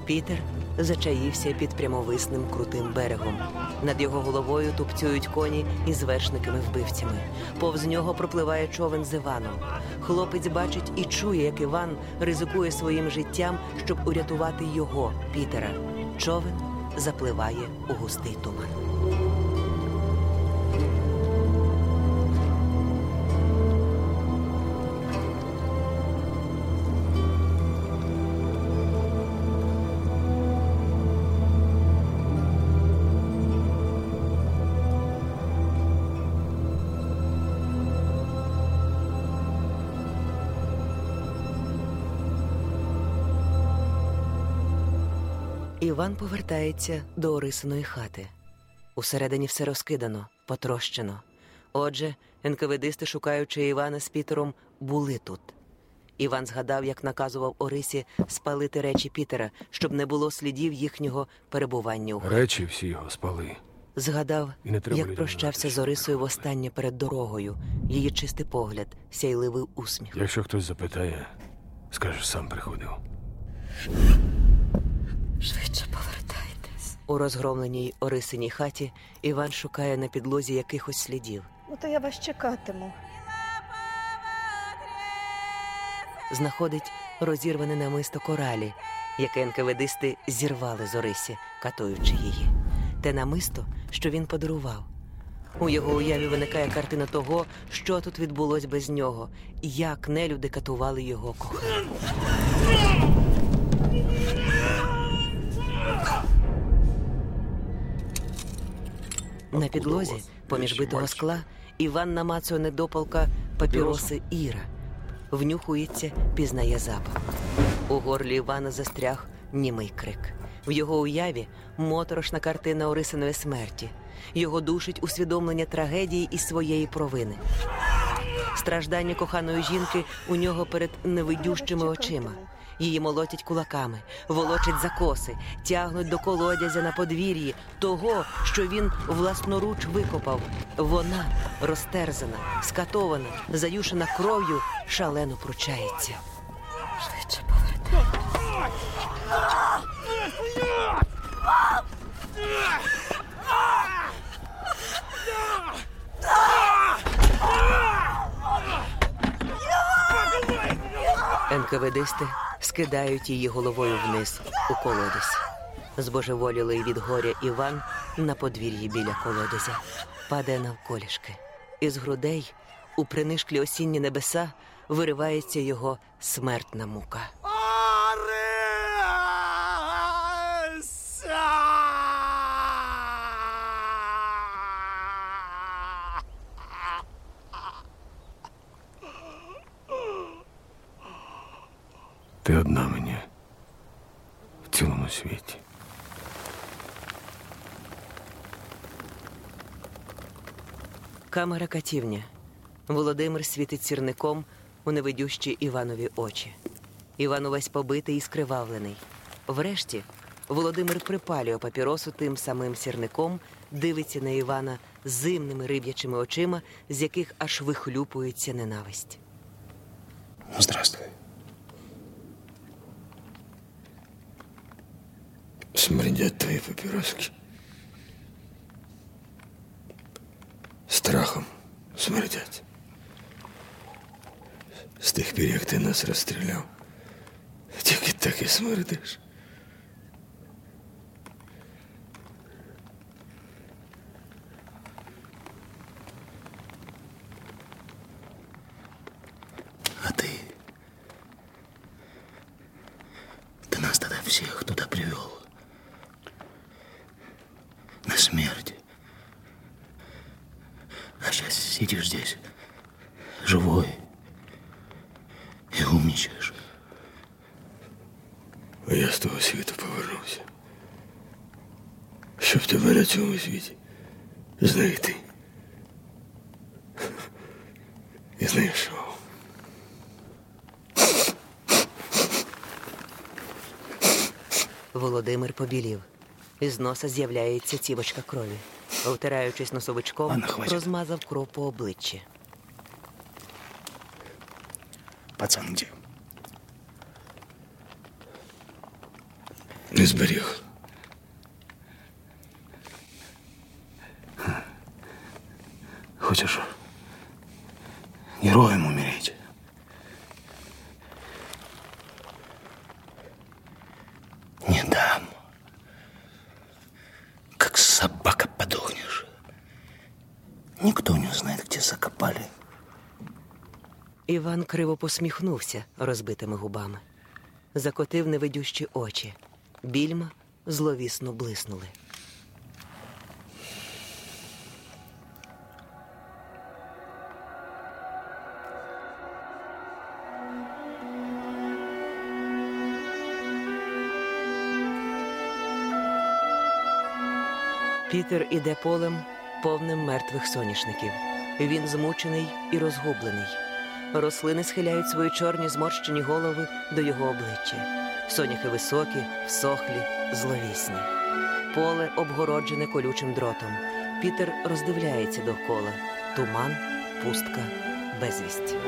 Speaker 1: Пітер зачаївся під прямовисним крутим берегом. Над його головою тупцюють коні із вершниками-вбивцями. Повз нього пропливає човен з Іваном. Хлопець бачить і чує, як Іван ризикує своїм життям, щоб урятувати його, Пітера. Човен запливає у густий туман. Іван повертається до Орисиної хати. Усередині все розкидано, потрощено. Отже, енкаведисти, шукаючи Івана з Пітером, були тут. Іван згадав, як наказував Орисі спалити речі Пітера, щоб не було слідів їхнього перебування у хаті.
Speaker 16: Речі всі його спали.
Speaker 1: Згадав,
Speaker 16: треба
Speaker 1: як
Speaker 16: людям
Speaker 1: прощався з Орисою востаннє перед дорогою. Її чистий погляд, сяйливий усміх.
Speaker 16: Якщо хтось запитає, скажеш, сам приходив.
Speaker 5: Швидше повертайтесь.
Speaker 1: У розгромленій Орисиній хаті Іван шукає на підлозі якихось слідів.
Speaker 8: Ну то я вас чекатиму.
Speaker 1: Знаходить розірване намисто коралі, яке енкаведисти зірвали з Орисі, катуючи її. Те намисто, що він подарував. У його уяві виникає картина того, що тут відбулось без нього, як нелюди катували його кохання. На підлозі, поміж битого скла, Іван намацує недопалка папіроси Іра. Внюхується, пізнає запах. У горлі Івана застряг німий крик. В його уяві моторошна картина Орисиної смерті. Його душить усвідомлення трагедії і своєї провини. Страждання коханої жінки у нього перед невидющими очима. Її молотять кулаками, волочать за коси, тягнуть до колодязя на подвір'ї того, що він власноруч викопав. Вона, розтерзана, скатована, заюшена кров'ю, шалено пручається.
Speaker 5: Швидше повертайтесь.
Speaker 1: Енкаведисти скидають її головою вниз у колодязь. Збожеволілий від горя Іван на подвір'ї біля колодязя падає навколішки. Із грудей у принишклі осінні небеса виривається його смертна мука.
Speaker 16: Ти одна мені в цілому світі.
Speaker 1: Камера катівня. Володимир світить сірником у невидющі Іванові очі. Іван увесь побитий і скривавлений. Врешті Володимир припалює папіросу тим самим сірником, дивиться на Івана зимними риб'ячими очима, з яких аж вихлюпується ненависть.
Speaker 16: Здравствуй. Смердять твої папіроски. Страхом смердять. З тих пір, як ти нас розстріляв, тільки так і смердиш.
Speaker 6: А ты? Ты нас тогда всех туда привел. На смерть. А сейчас сидишь здесь, живой, и умничаешь.
Speaker 16: А я з того світу повернувся. Щоб тебе на цьому світі знайти. І знайшов.
Speaker 1: Володимир побілів. Із носа з'являється цівочка крові. Втираючись носовичком,
Speaker 6: Ладно, хватит.
Speaker 1: розмазав кров по обличчі.
Speaker 6: Пацан где? не зберіг. Хочешь героем умереть? Не дам. Как собака подохнешь. Никто не узнает, где закопали.
Speaker 1: Іван криво посміхнувся розбитими губами. Закотив невидющі очі. Більма зловісно блиснули. Пітер іде полем, повним мертвих соняшників. Він змучений і розгублений. Рослини схиляють свої чорні зморщені голови до його обличчя. Соняхи високі, всохлі, зловісні. Поле обгороджене колючим дротом. Пітер роздивляється довкола. Туман, пустка, безвість.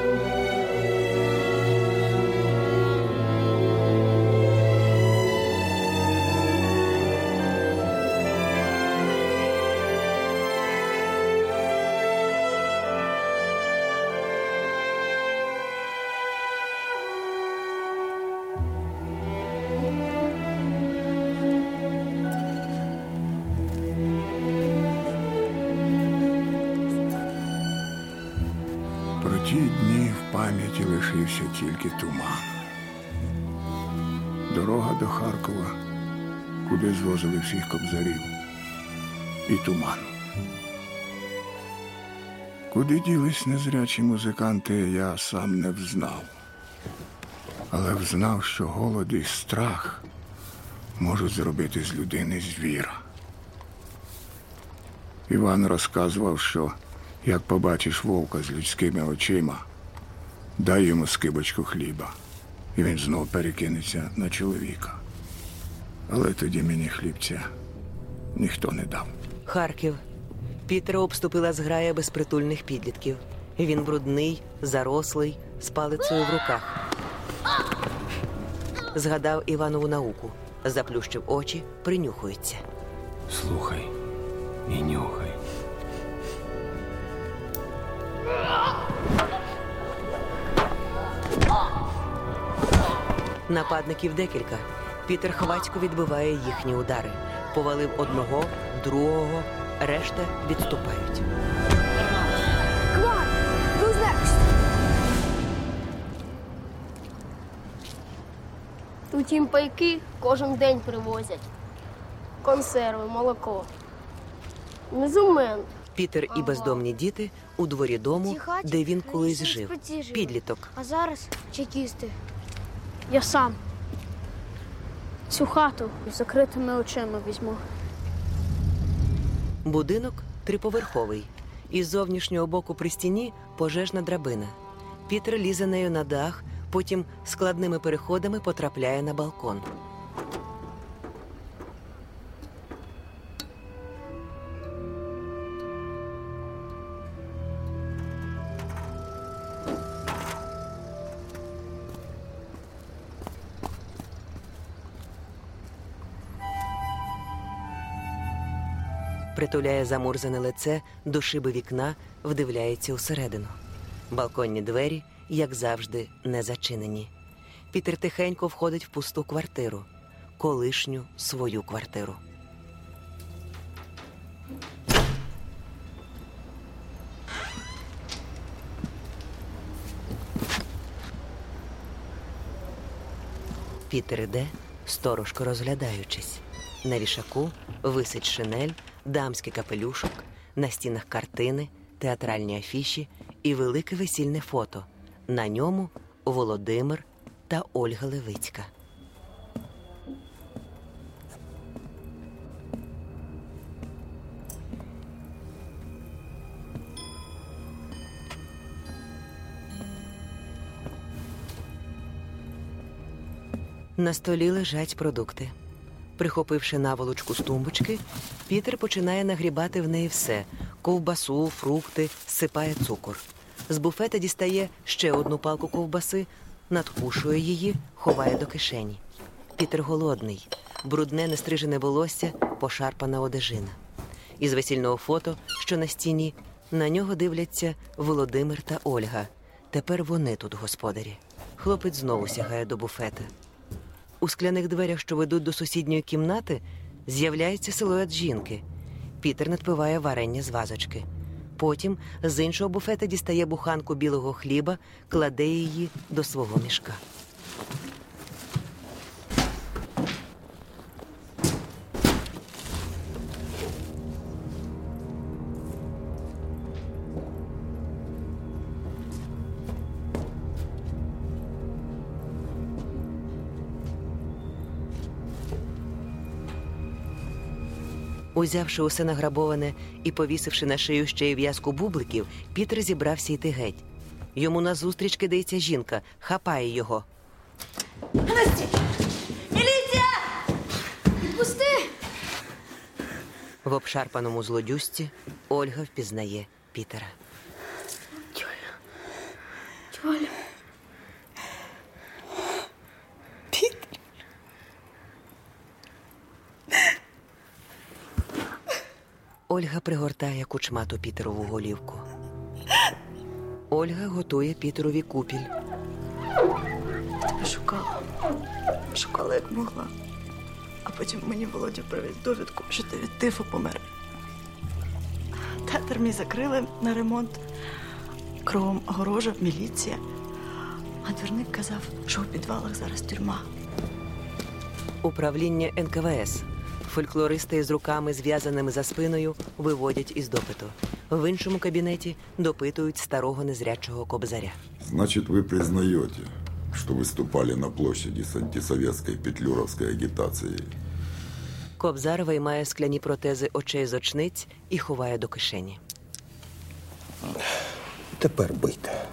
Speaker 2: Про ті дні в пам'яті лишився тільки туман. Дорога до Харкова, куди звозили всіх кобзарів. І туман. Куди ділись незрячі музиканти, я сам не взнав. Але взнав, що голод і страх можуть зробити з людини звіра. Іван розказував, що як побачиш вовка з людськими очима, дай йому скибочку хліба, і він знов перекинеться на чоловіка. Але тоді мені хлібця ніхто не дав.
Speaker 1: Харків. Пітера обступила зграя безпритульних підлітків. Він брудний, зарослий, з палицею в руках. Згадав Іванову науку. Заплющив очі, принюхується.
Speaker 16: Слухай і нюхай.
Speaker 1: Нападників декілька. Пітер хвацько відбиває їхні удари. Повалив одного, другого, решта відступають.
Speaker 9: Тут їм пайки кожен день привозять. Консерви, молоко. Мезумент.
Speaker 1: Пітер і бездомні діти у дворі дому, де він колись жив. Підліток.
Speaker 9: А зараз чекісти. Я сам. Цю хату з закритими очима візьму.
Speaker 1: Будинок триповерховий. Із зовнішнього боку при стіні пожежна драбина. Пітер лізе нею на дах, потім складними переходами потрапляє на балкон. Притуляє замурзане лице до шиби вікна, вдивляється усередину. Балконні двері, як завжди, не зачинені. Пітер тихенько входить в пусту квартиру. Колишню свою квартиру. Пітер іде, сторожко розглядаючись. На вішаку висить шинель, дамський капелюшок, на стінах картини, театральні афіші і велике весільне фото. На ньому Володимир та Ольга Левицька. На столі лежать продукти. Прихопивши наволочку з тумбочки, Пітер починає нагрібати в неї все – ковбасу, фрукти, сипає цукор. З буфета дістає ще одну палку ковбаси, надкушує її, ховає до кишені. Пітер голодний. Брудне нестрижене волосся, пошарпана одежина. Із весільного фото, що на стіні, на нього дивляться Володимир та Ольга. Тепер вони тут господарі. Хлопець знову сягає до буфета. У скляних дверях, що ведуть до сусідньої кімнати, з'являється силует жінки. Пітер надпиває варення з вазочки. Потім з іншого буфета дістає буханку білого хліба, кладе її до свого мішка. Узявши усе награбоване і повісивши на шию ще й в'язку бубликів, Пітер зібрався йти геть. Йому назустріч кидається жінка, хапає його.
Speaker 8: Настя! Міліція! Відпусти!
Speaker 1: В обшарпаному злодюжці Ольга впізнає Пітера.
Speaker 8: Тьоля. Тьоля. Пітер.
Speaker 1: Ольга пригортає кучмату Пітерову голівку. Ольга готує Пітерові купіль.
Speaker 8: Тебе шукала. Шукала, як могла. А потім мені Володя привіз довідку, що ти від тифу помер. Театр мій закрили на ремонт. Кругом огорожа, міліція. А двірник казав, що у підвалах зараз тюрма.
Speaker 1: Управління ен ка ве ес. Фольклористи з руками, зв'язаними за спиною, виводять із допиту. В іншому кабінеті допитують старого незрячого кобзаря.
Speaker 10: Значит, вы признаете, что выступали на площади с антисоветской петлюровской агитацией?
Speaker 1: Кобзар виймає скляні протези очей з очниць і ховає до кишені.
Speaker 6: Тепер бийте.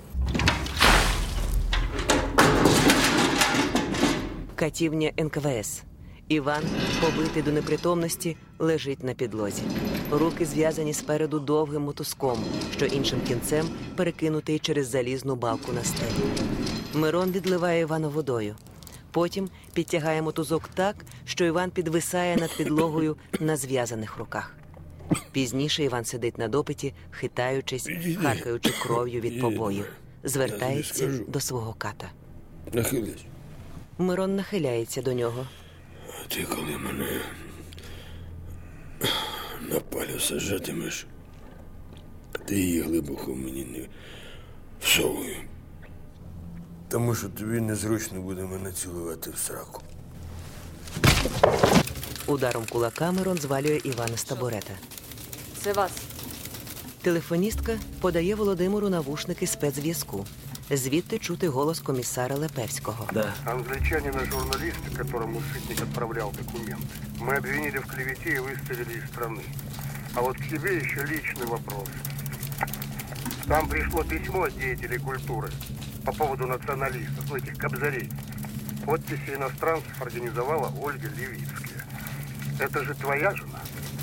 Speaker 1: Катівня ен ка ве ес. Іван, побитий до непритомності, лежить на підлозі. Руки зв'язані спереду довгим мотузком, що іншим кінцем перекинутий через залізну балку на стелі. Мирон відливає Івана водою. Потім підтягає мотузок так, що Іван підвисає над підлогою на зв'язаних руках. Пізніше Іван сидить на допиті, хитаючись, харкаючи кров'ю від побоїв. Звертається до свого ката.
Speaker 13: Нахились.
Speaker 1: Мирон нахиляється до нього.
Speaker 13: Ти коли мене на палю саджатимеш, ти її глибоко мені не всовуй. Тому що тобі незручно буде мене цілувати в сраку.
Speaker 1: Ударом кулака Мирон звалює Івана з табурета.
Speaker 14: Це вас.
Speaker 1: Телефоністка подає Володимиру навушники спецзв'язку. Звідти чути голос комісара Лепевського.
Speaker 13: Да.
Speaker 19: Англичанина журналиста, которому Сытник отправлял документы, мы обвинили в клевете и выставили из страны. А вот к тебе еще личный вопрос. Там пришло письмо от деятелей культуры по поводу националистов, ну этих кобзарей. Подписи иностранцев организовала Ольга Левицкая. Это же твоя жена?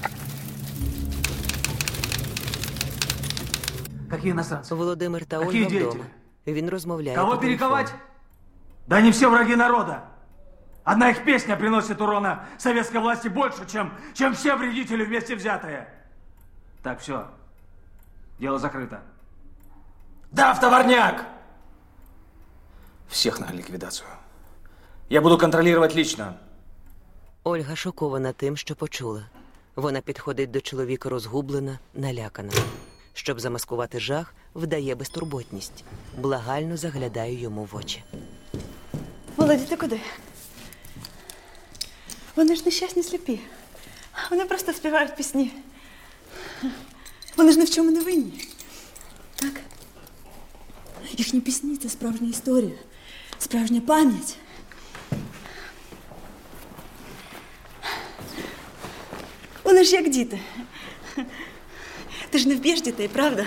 Speaker 20: Какие иностранцы?
Speaker 1: Володимир та
Speaker 20: Какие
Speaker 1: Ольга
Speaker 20: деятели?
Speaker 1: вдома. Він розмовляє
Speaker 20: Кого
Speaker 1: по телефону.
Speaker 20: перековать? Да они все враги народа. Одна их песня приносит урона советской власти больше, чем, чем все вредители вместе взятые. Так, все. Дело закрыто. Да, в товарняк! Всех на ликвидацию. Я буду контролировать лично.
Speaker 1: Ольга шокована тим, що почула. Вона підходить до чоловіка розгублена, налякана. Щоб замаскувати жах, вдає безтурботність. Благально заглядає йому в очі.
Speaker 8: Володя, ти куди? Вони ж нещасні сліпі. Вони просто співають пісні. Вони ж ні в чому не винні. Так? Їхні пісні – це справжня історія, справжня пам'ять. Вони ж як діти. Ти ж не вб'єш дітей, правда?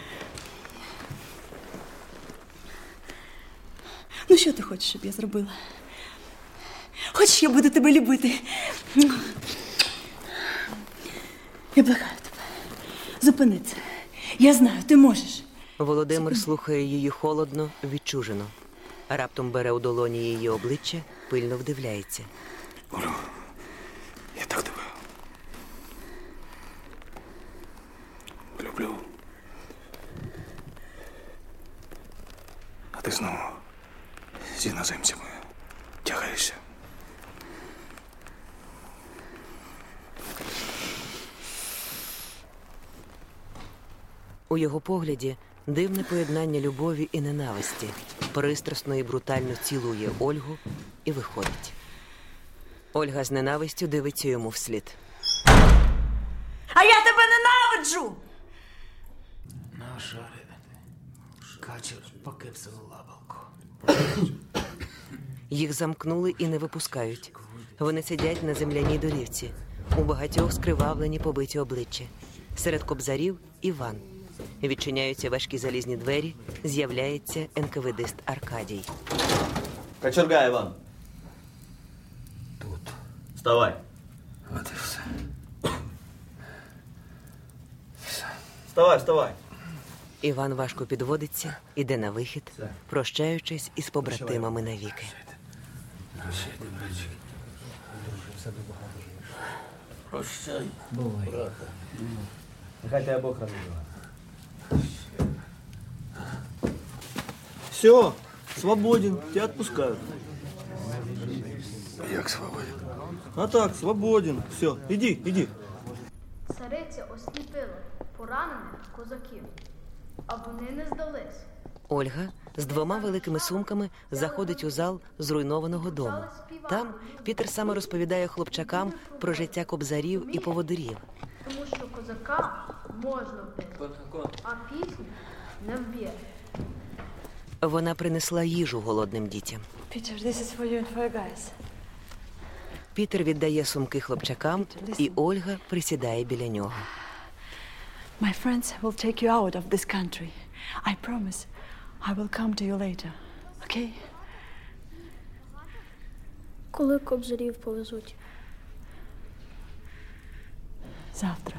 Speaker 8: Ну, що ти хочеш, щоб я зробила? Хочеш, я буду тебе любити? Я благаю тебе. Зупини це. Я знаю, ти можеш.
Speaker 1: Володимир слухає її холодно, відчужено. Раптом бере у долоні її обличчя, пильно вдивляється.
Speaker 16: Олю, я так тебе люблю. А ти знову з іноземцями тягаєшся.
Speaker 1: У його погляді дивне поєднання любові і ненависті. Пристрасно і брутально цілує Ольгу і виходить. Ольга з ненавистю дивиться йому вслід.
Speaker 8: А я тебе ненавиджу!
Speaker 20: Качер покипсив лабалку.
Speaker 1: Їх замкнули і не випускають. Вони сидять на земляній дорівці. У багатьох скривавлені побиті обличчя. Серед кобзарів – Іван. Відчиняються важкі залізні двері, з'являється ен ка ве дист Аркадій.
Speaker 15: Кочерга, Іван.
Speaker 20: Тут.
Speaker 15: Вставай.
Speaker 20: От і все.
Speaker 15: Вставай, вставай.
Speaker 1: Іван важко підводиться, іде на вихід, прощаючись із побратимами навіки.
Speaker 15: Прощай.
Speaker 20: Бувай.
Speaker 15: Брата. Нехай тебе Бог розбиває. Все, свободен, тебя отпускают.
Speaker 16: Як свободен?
Speaker 15: А так, свободен. Все, иди, иди.
Speaker 9: Цариця осліпила поранених козаків, а вони не здались.
Speaker 1: Ольга з двома великими сумками заходить у зал зруйнованого дому. Там Пітер саме розповідає хлопчакам про життя кобзарів і поводирів.
Speaker 9: Тому що козака можна вбити, а пісню не вб'є.
Speaker 1: Вона принесла їжу голодним дітям.
Speaker 8: Peter, this is for you and for your guys.
Speaker 1: Пітер віддає сумки хлопчакам, і Ольга присідає біля нього.
Speaker 8: My friends will take you out of this country. I promise I will come to you later. Okay?
Speaker 9: Коли кобзарів повезуть?
Speaker 8: Завтра.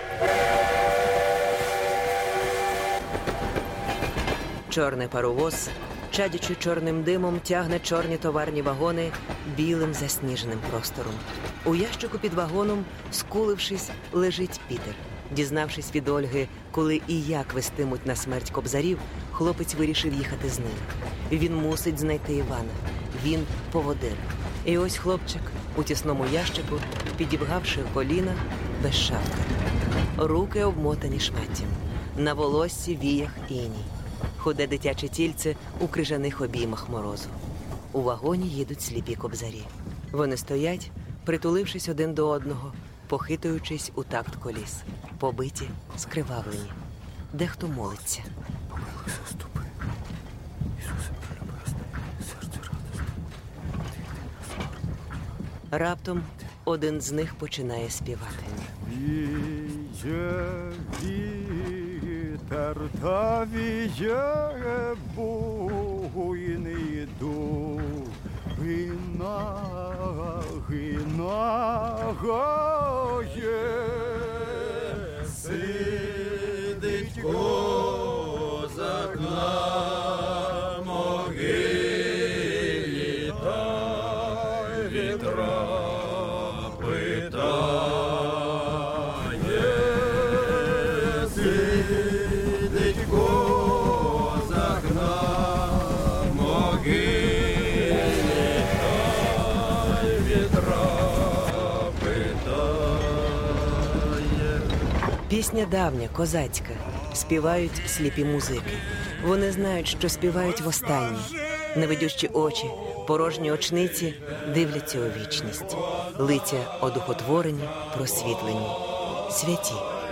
Speaker 1: Чорний паровоз, чадячи чорним димом, тягне чорні товарні вагони білим засніженим простором. У ящику під вагоном, скулившись, лежить Пітер. Дізнавшись від Ольги, коли і як вестимуть на смерть кобзарів, хлопець вирішив їхати з ним. Він мусить знайти Івана. Він поводир. І ось хлопчик у тісному ящику, підібгавши коліна, без шапки. Руки обмотані шматтям. На волоссі віях іній. Худе дитяче тільце у крижаних обіймах морозу. У вагоні їдуть сліпі кобзарі. Вони стоять, притулившись один до одного, похитуючись у такт коліс. Побиті, скривавлені. Дехто молиться.
Speaker 16: Помилуйся, ступи. Ісусе, прелюбесний, серце радосне.
Speaker 1: Раптом один з них починає співати.
Speaker 3: Віє вітер та віє буйний дух, гина, гина, гає,
Speaker 21: сидить козак на могилі, та вітра питає, сидить козак на могилі, та вітра питає.
Speaker 1: Пісня давня, козацька. Співають сліпі музики. Вони знають, що співають востаннє. Невидющі очі, порожні очниці дивляться у вічність. Лиця одухотворені, просвітлені, святі.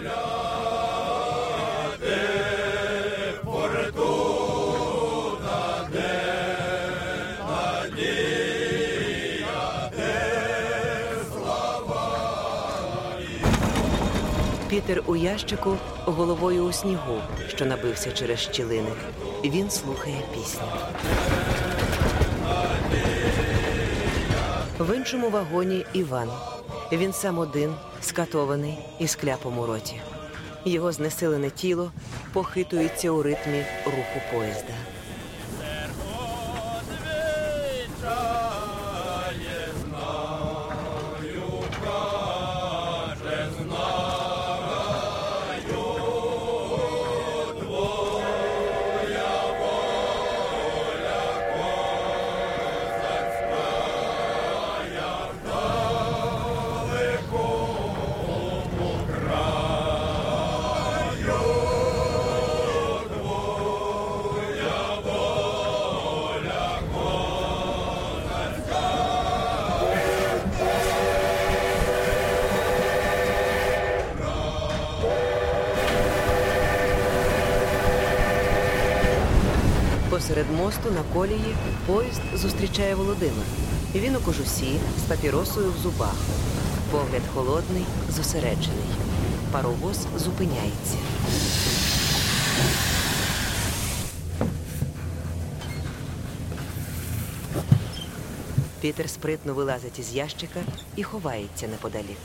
Speaker 1: Пітер у ящику, головою у снігу, що набився через щілини. Він слухає пісню. В іншому вагоні Іван. Він сам один, скатований і з кляпом у роті. Його знесилене тіло похитується у ритмі руху поїзда. посеред мосту на колії поїзд зустрічає Володимир. Він у кожусі з папіросою в зубах. Погляд холодний, зосереджений. Паровоз зупиняється. Пітер спритно вилазить із ящика і ховається неподалік.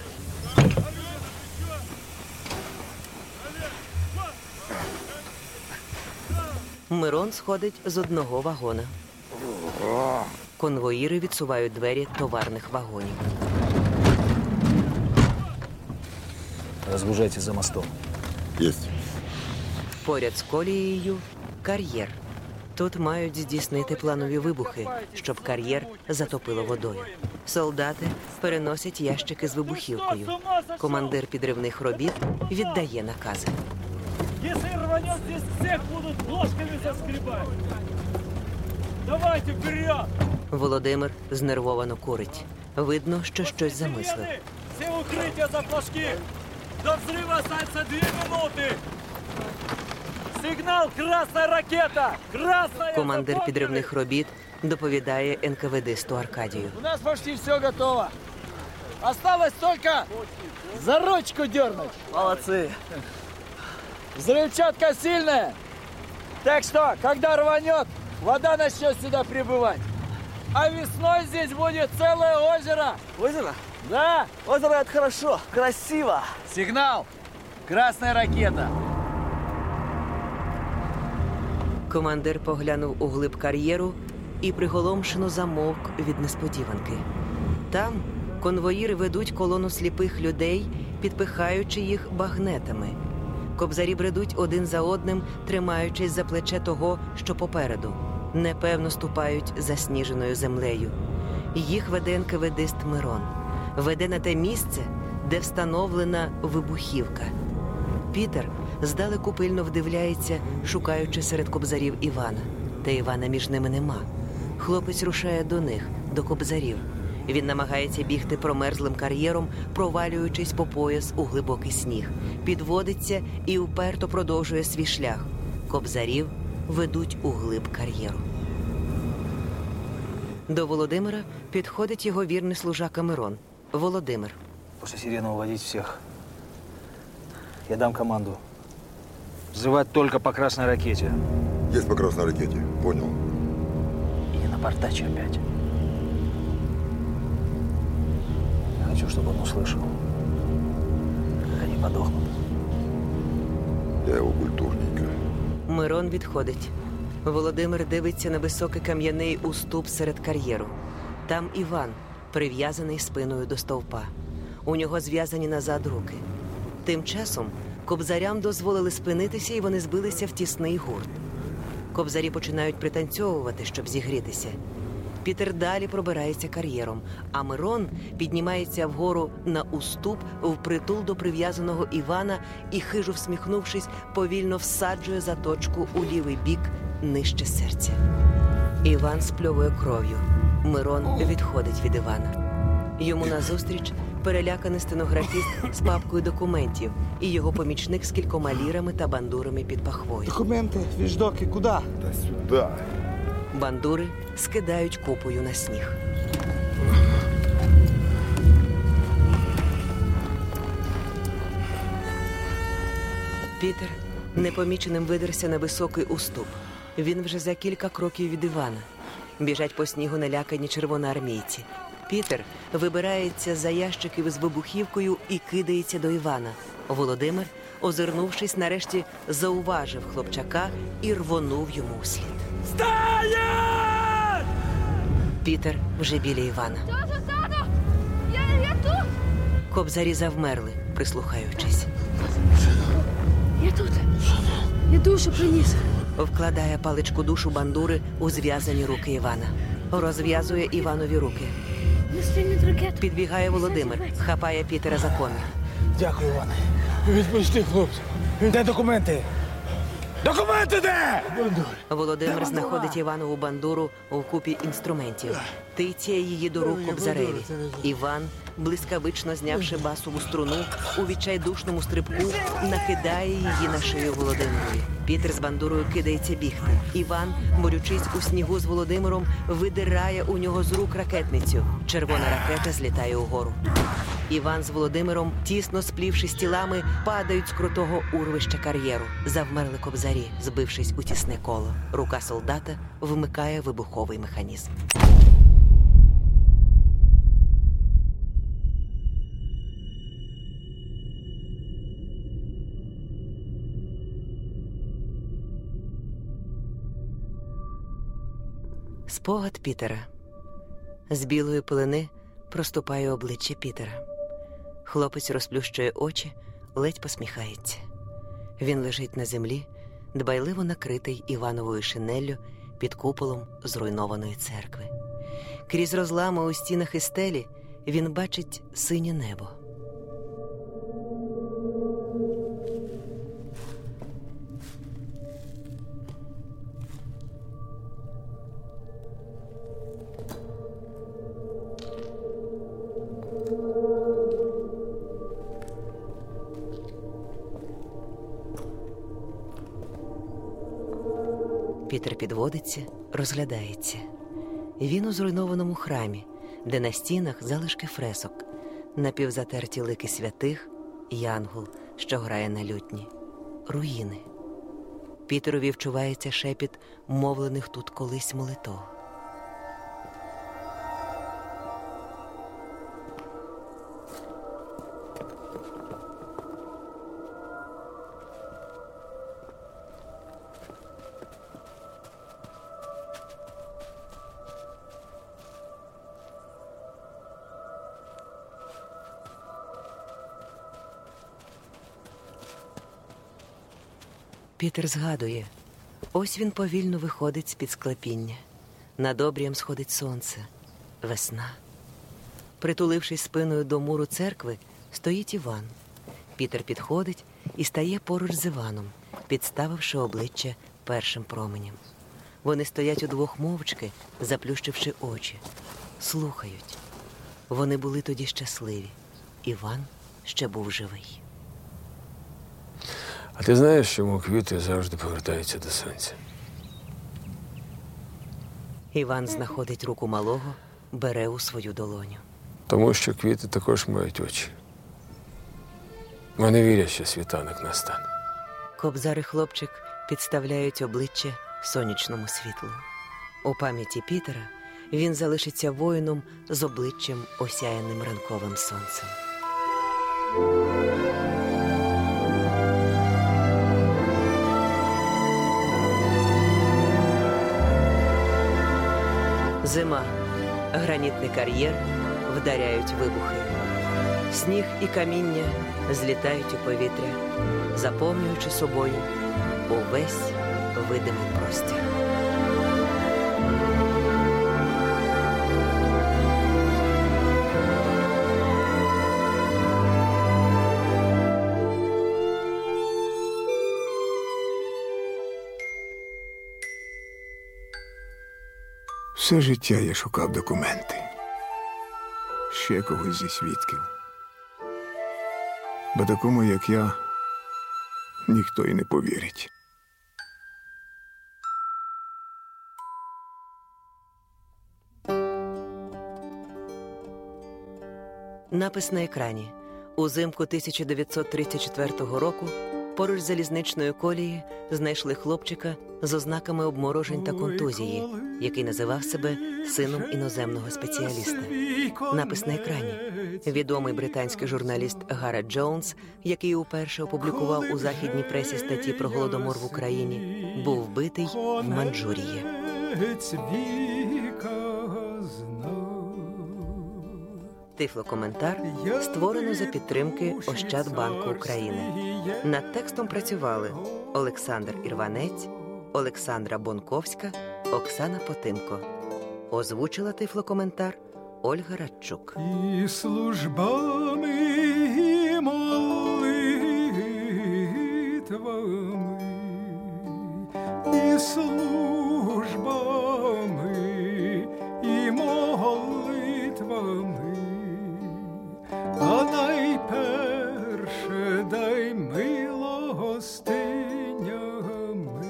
Speaker 1: Мирон сходить з одного вагона. Конвоїри відсувають двері товарних вагонів.
Speaker 4: Розгружайте за мостом.
Speaker 10: Єсть.
Speaker 1: Поряд з колією – кар'єр. Тут мають здійснити планові вибухи, щоб кар'єр затопило водою. Солдати переносять ящики з вибухівкою. Командир підривних робіт віддає накази.
Speaker 21: Если рванет, здесь всех будут ложками заскребать. Давайте вперед!
Speaker 1: Володимир знервовано курить. Видно, що щось замислив.
Speaker 21: Все укрытия за флажки! До взрыва остается две минуты! Сигнал «Красная ракета!» Красная!
Speaker 1: Командир підривних робіт доповідає ен ка ве дисту Аркадію.
Speaker 21: У нас почти все готово. Осталось только за ручку дернуть. Молодцы. Взрывчатка сильная. Так что, когда рванет, вода начнет сюда прибывать. А весной здесь будет целое озеро. Озеро? Да. Озеро — это хорошо, красиво. Сигнал. Красная ракета.
Speaker 1: Командир поглянув у глиб кар'єру і приголомшено замовк від несподіванки. Там конвоїри ведуть колону сліпих людей, підпихаючи їх багнетами. Кобзарі бредуть один за одним, тримаючись за плече того, що попереду. Непевно ступають засніженою землею. Їх веде ен ка ве дист Мирон. Веде на те місце, де встановлена вибухівка. Пітер здалеку пильно вдивляється, шукаючи серед кобзарів Івана. Та Івана між ними нема. Хлопець рушає до них, до кобзарів. Він намагається бігти промерзлим кар'єром, провалюючись по пояс у глибокий сніг. Підводиться і уперто продовжує свій шлях. Кобзарів ведуть у глиб кар'єру. До Володимира підходить його вірний служака Мирон. Володимир.
Speaker 4: После сирены уводить всех. Я дам команду. Взрывать только по красной ракете.
Speaker 10: Есть по красной ракете. Понял.
Speaker 4: И не напортачь опять. Я хочу, чтобы он услышал, как они подохнут.
Speaker 10: Я его культурненько.
Speaker 1: Мирон відходить. Володимир дивиться на високий кам'яний уступ серед кар'єру. Там Іван, прив'язаний спиною до стовпа. У нього зв'язані назад руки. Тим часом кобзарям дозволили спинитися, і вони збилися в тісний гурт. Кобзарі починають пританцьовувати, щоб зігрітися. Пітер далі пробирається кар'єром, а Мирон піднімається вгору на уступ впритул до прив'язаного Івана і, хижо всміхнувшись, повільно всаджує заточку у лівий бік нижче серця. Іван спльовує кров'ю. Мирон відходить від Івана. Йому назустріч переляканий стенографіст з папкою документів і його помічник з кількома лірами та бандурами під пахвою.
Speaker 15: Документи, вещдоки, куди?
Speaker 10: Та сюди.
Speaker 1: Бандури скидають купою на сніг. Пітер непоміченим видерся на високий уступ. Він вже за кілька кроків від Івана. Біжать по снігу налякані червоноармійці. Пітер вибирається за ящиків з вибухівкою і кидається до Івана. Володимир, озирнувшись, нарешті зауважив хлопчака і рвонув йому услід.
Speaker 21: Стоять!
Speaker 1: Пітер вже біля Івана.
Speaker 9: Тато, тато! Я, я тут!
Speaker 1: Кобзарі завмерли, прислухаючись.
Speaker 9: Я тут. Я душу приніс.
Speaker 1: Вкладає паличку душу бандури у зв'язані руки Івана. Розв'язує Іванові руки.
Speaker 9: Не стрільнуть ракету.
Speaker 1: Підбігає Володимир, хапає Пітера за комір.
Speaker 15: Дякую, Іване. Відпусти, хлопці. Де документи?
Speaker 3: Документи де?
Speaker 1: Володимир знаходить Іванову бандуру в купі інструментів. Тицяє її до рук Кобзареві. Іван, блискавично знявши басову струну, у відчайдушному стрибку накидає її на шию Володимирові. Пітер з бандурою кидається бігти. Іван, борючись у снігу з Володимиром, видирає у нього з рук ракетницю. Червона ракета злітає угору. Іван з Володимиром, тісно сплівшись тілами, падають з крутого урвища кар'єру. Завмерли кобзарі, збившись у тісне коло. Рука солдата вмикає вибуховий механізм. Спогад Пітера. З білої пилини проступає обличчя Пітера. Хлопець розплющує очі, ледь посміхається. Він лежить на землі, дбайливо накритий Івановою шинеллю під куполом зруйнованої церкви. Крізь розлами у стінах і стелі він бачить синє небо. Пітер підводиться, розглядається. Він у зруйнованому храмі, де на стінах залишки фресок, напівзатерті лики святих, янгол, що грає на лютні. Руїни. Пітерові вчувається шепіт мовлених тут колись молитов. Пітер згадує. Ось він повільно виходить з-під склепіння. Над обрієм сходить сонце. Весна. Притулившись спиною до муру церкви, стоїть Іван. Пітер підходить і стає поруч з Іваном, підставивши обличчя першим променем. Вони стоять удвох мовчки, заплющивши очі. Слухають. Вони були тоді щасливі. Іван ще був живий.
Speaker 13: А ти знаєш, чому квіти завжди повертаються до сонця?
Speaker 1: Іван знаходить руку малого, бере у свою долоню.
Speaker 13: Тому що квіти також мають очі. Вони вірять, що світанок настане.
Speaker 1: Кобзар і хлопчик підставляють обличчя сонячному світлу. У пам'яті Пітера він залишиться воїном з обличчям, осяяним ранковим сонцем. Зима. Гранітний кар'єр, вдаряють вибухи. Сніг і каміння злітають у повітря, заповнюючи собою увесь видимий простір.
Speaker 2: Все життя я шукав документи. Ще когось зі свідків. Бо такому, як я, ніхто і не повірить.
Speaker 1: Напис на екрані. Узимку тисяча дев'ятсот тридцять четвертого року поруч залізничної колії знайшли хлопчика з ознаками обморожень та контузії, який називав себе сином іноземного спеціаліста. Напис на екрані. Відомий британський журналіст Гарет Джонс, який уперше опублікував у західній пресі статті про Голодомор в Україні, був вбитий в Манчжурії. Тифлокоментар створено за підтримки Ощадбанку України. Над текстом працювали Олександр Ірванець, Олександра Бонковська, Оксана Потимко. Озвучила тифлокоментар Ольга Радчук.
Speaker 7: І службами, і молитвами а найперше дай милостинями.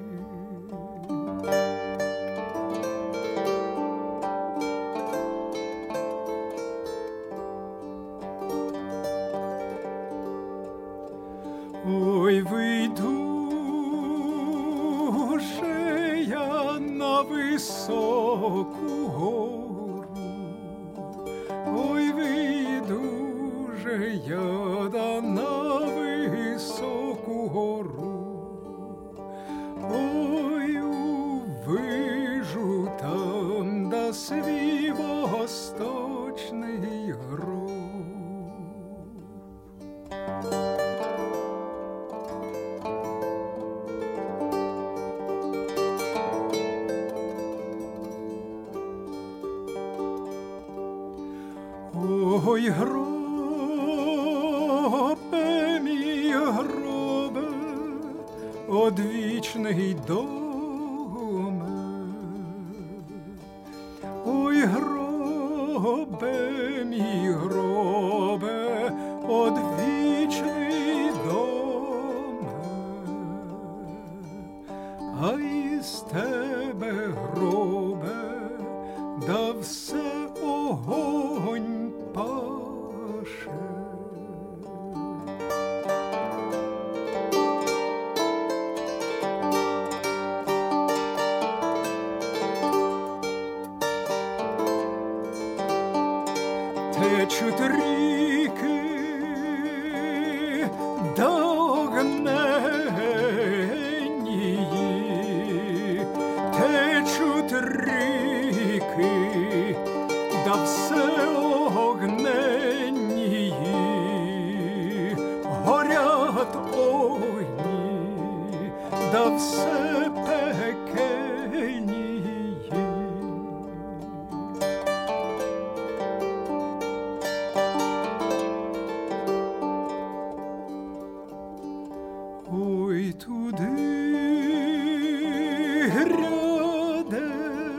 Speaker 7: Ой, вийду же я на високу гору, ой, вийду же я да на високу гору, ой, увижу там да свій восточний гроб. Ой, гробе, мій гробе, одвічний доме. Ой, гробе, мій гробе, одвічний доме. А із тебе, гробе, да все огонь паше. Течуть ріки догненії, течуть ріки, да все огненії, горять огні, да все пекельнії. Ой, туди гряде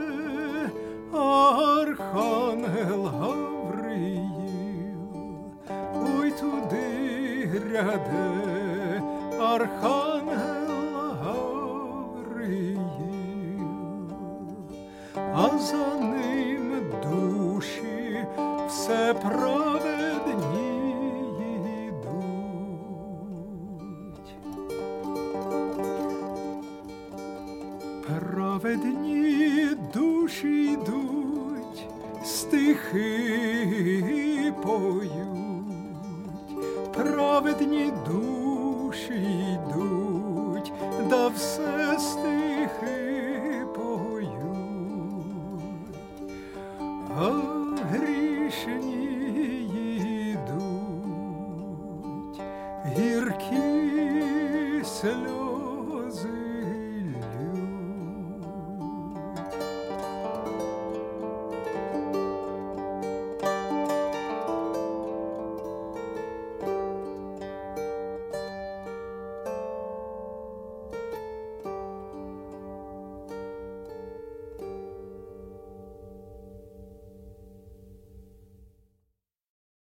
Speaker 7: архангел Гавриїл, ой, туди гряде архангел Гавриїл, а за ним душі все праведні. Праведні душі йдуть, стихи поють, праведні душі йдуть, да все стихи поють, а грішні йдуть, гіркі сльози.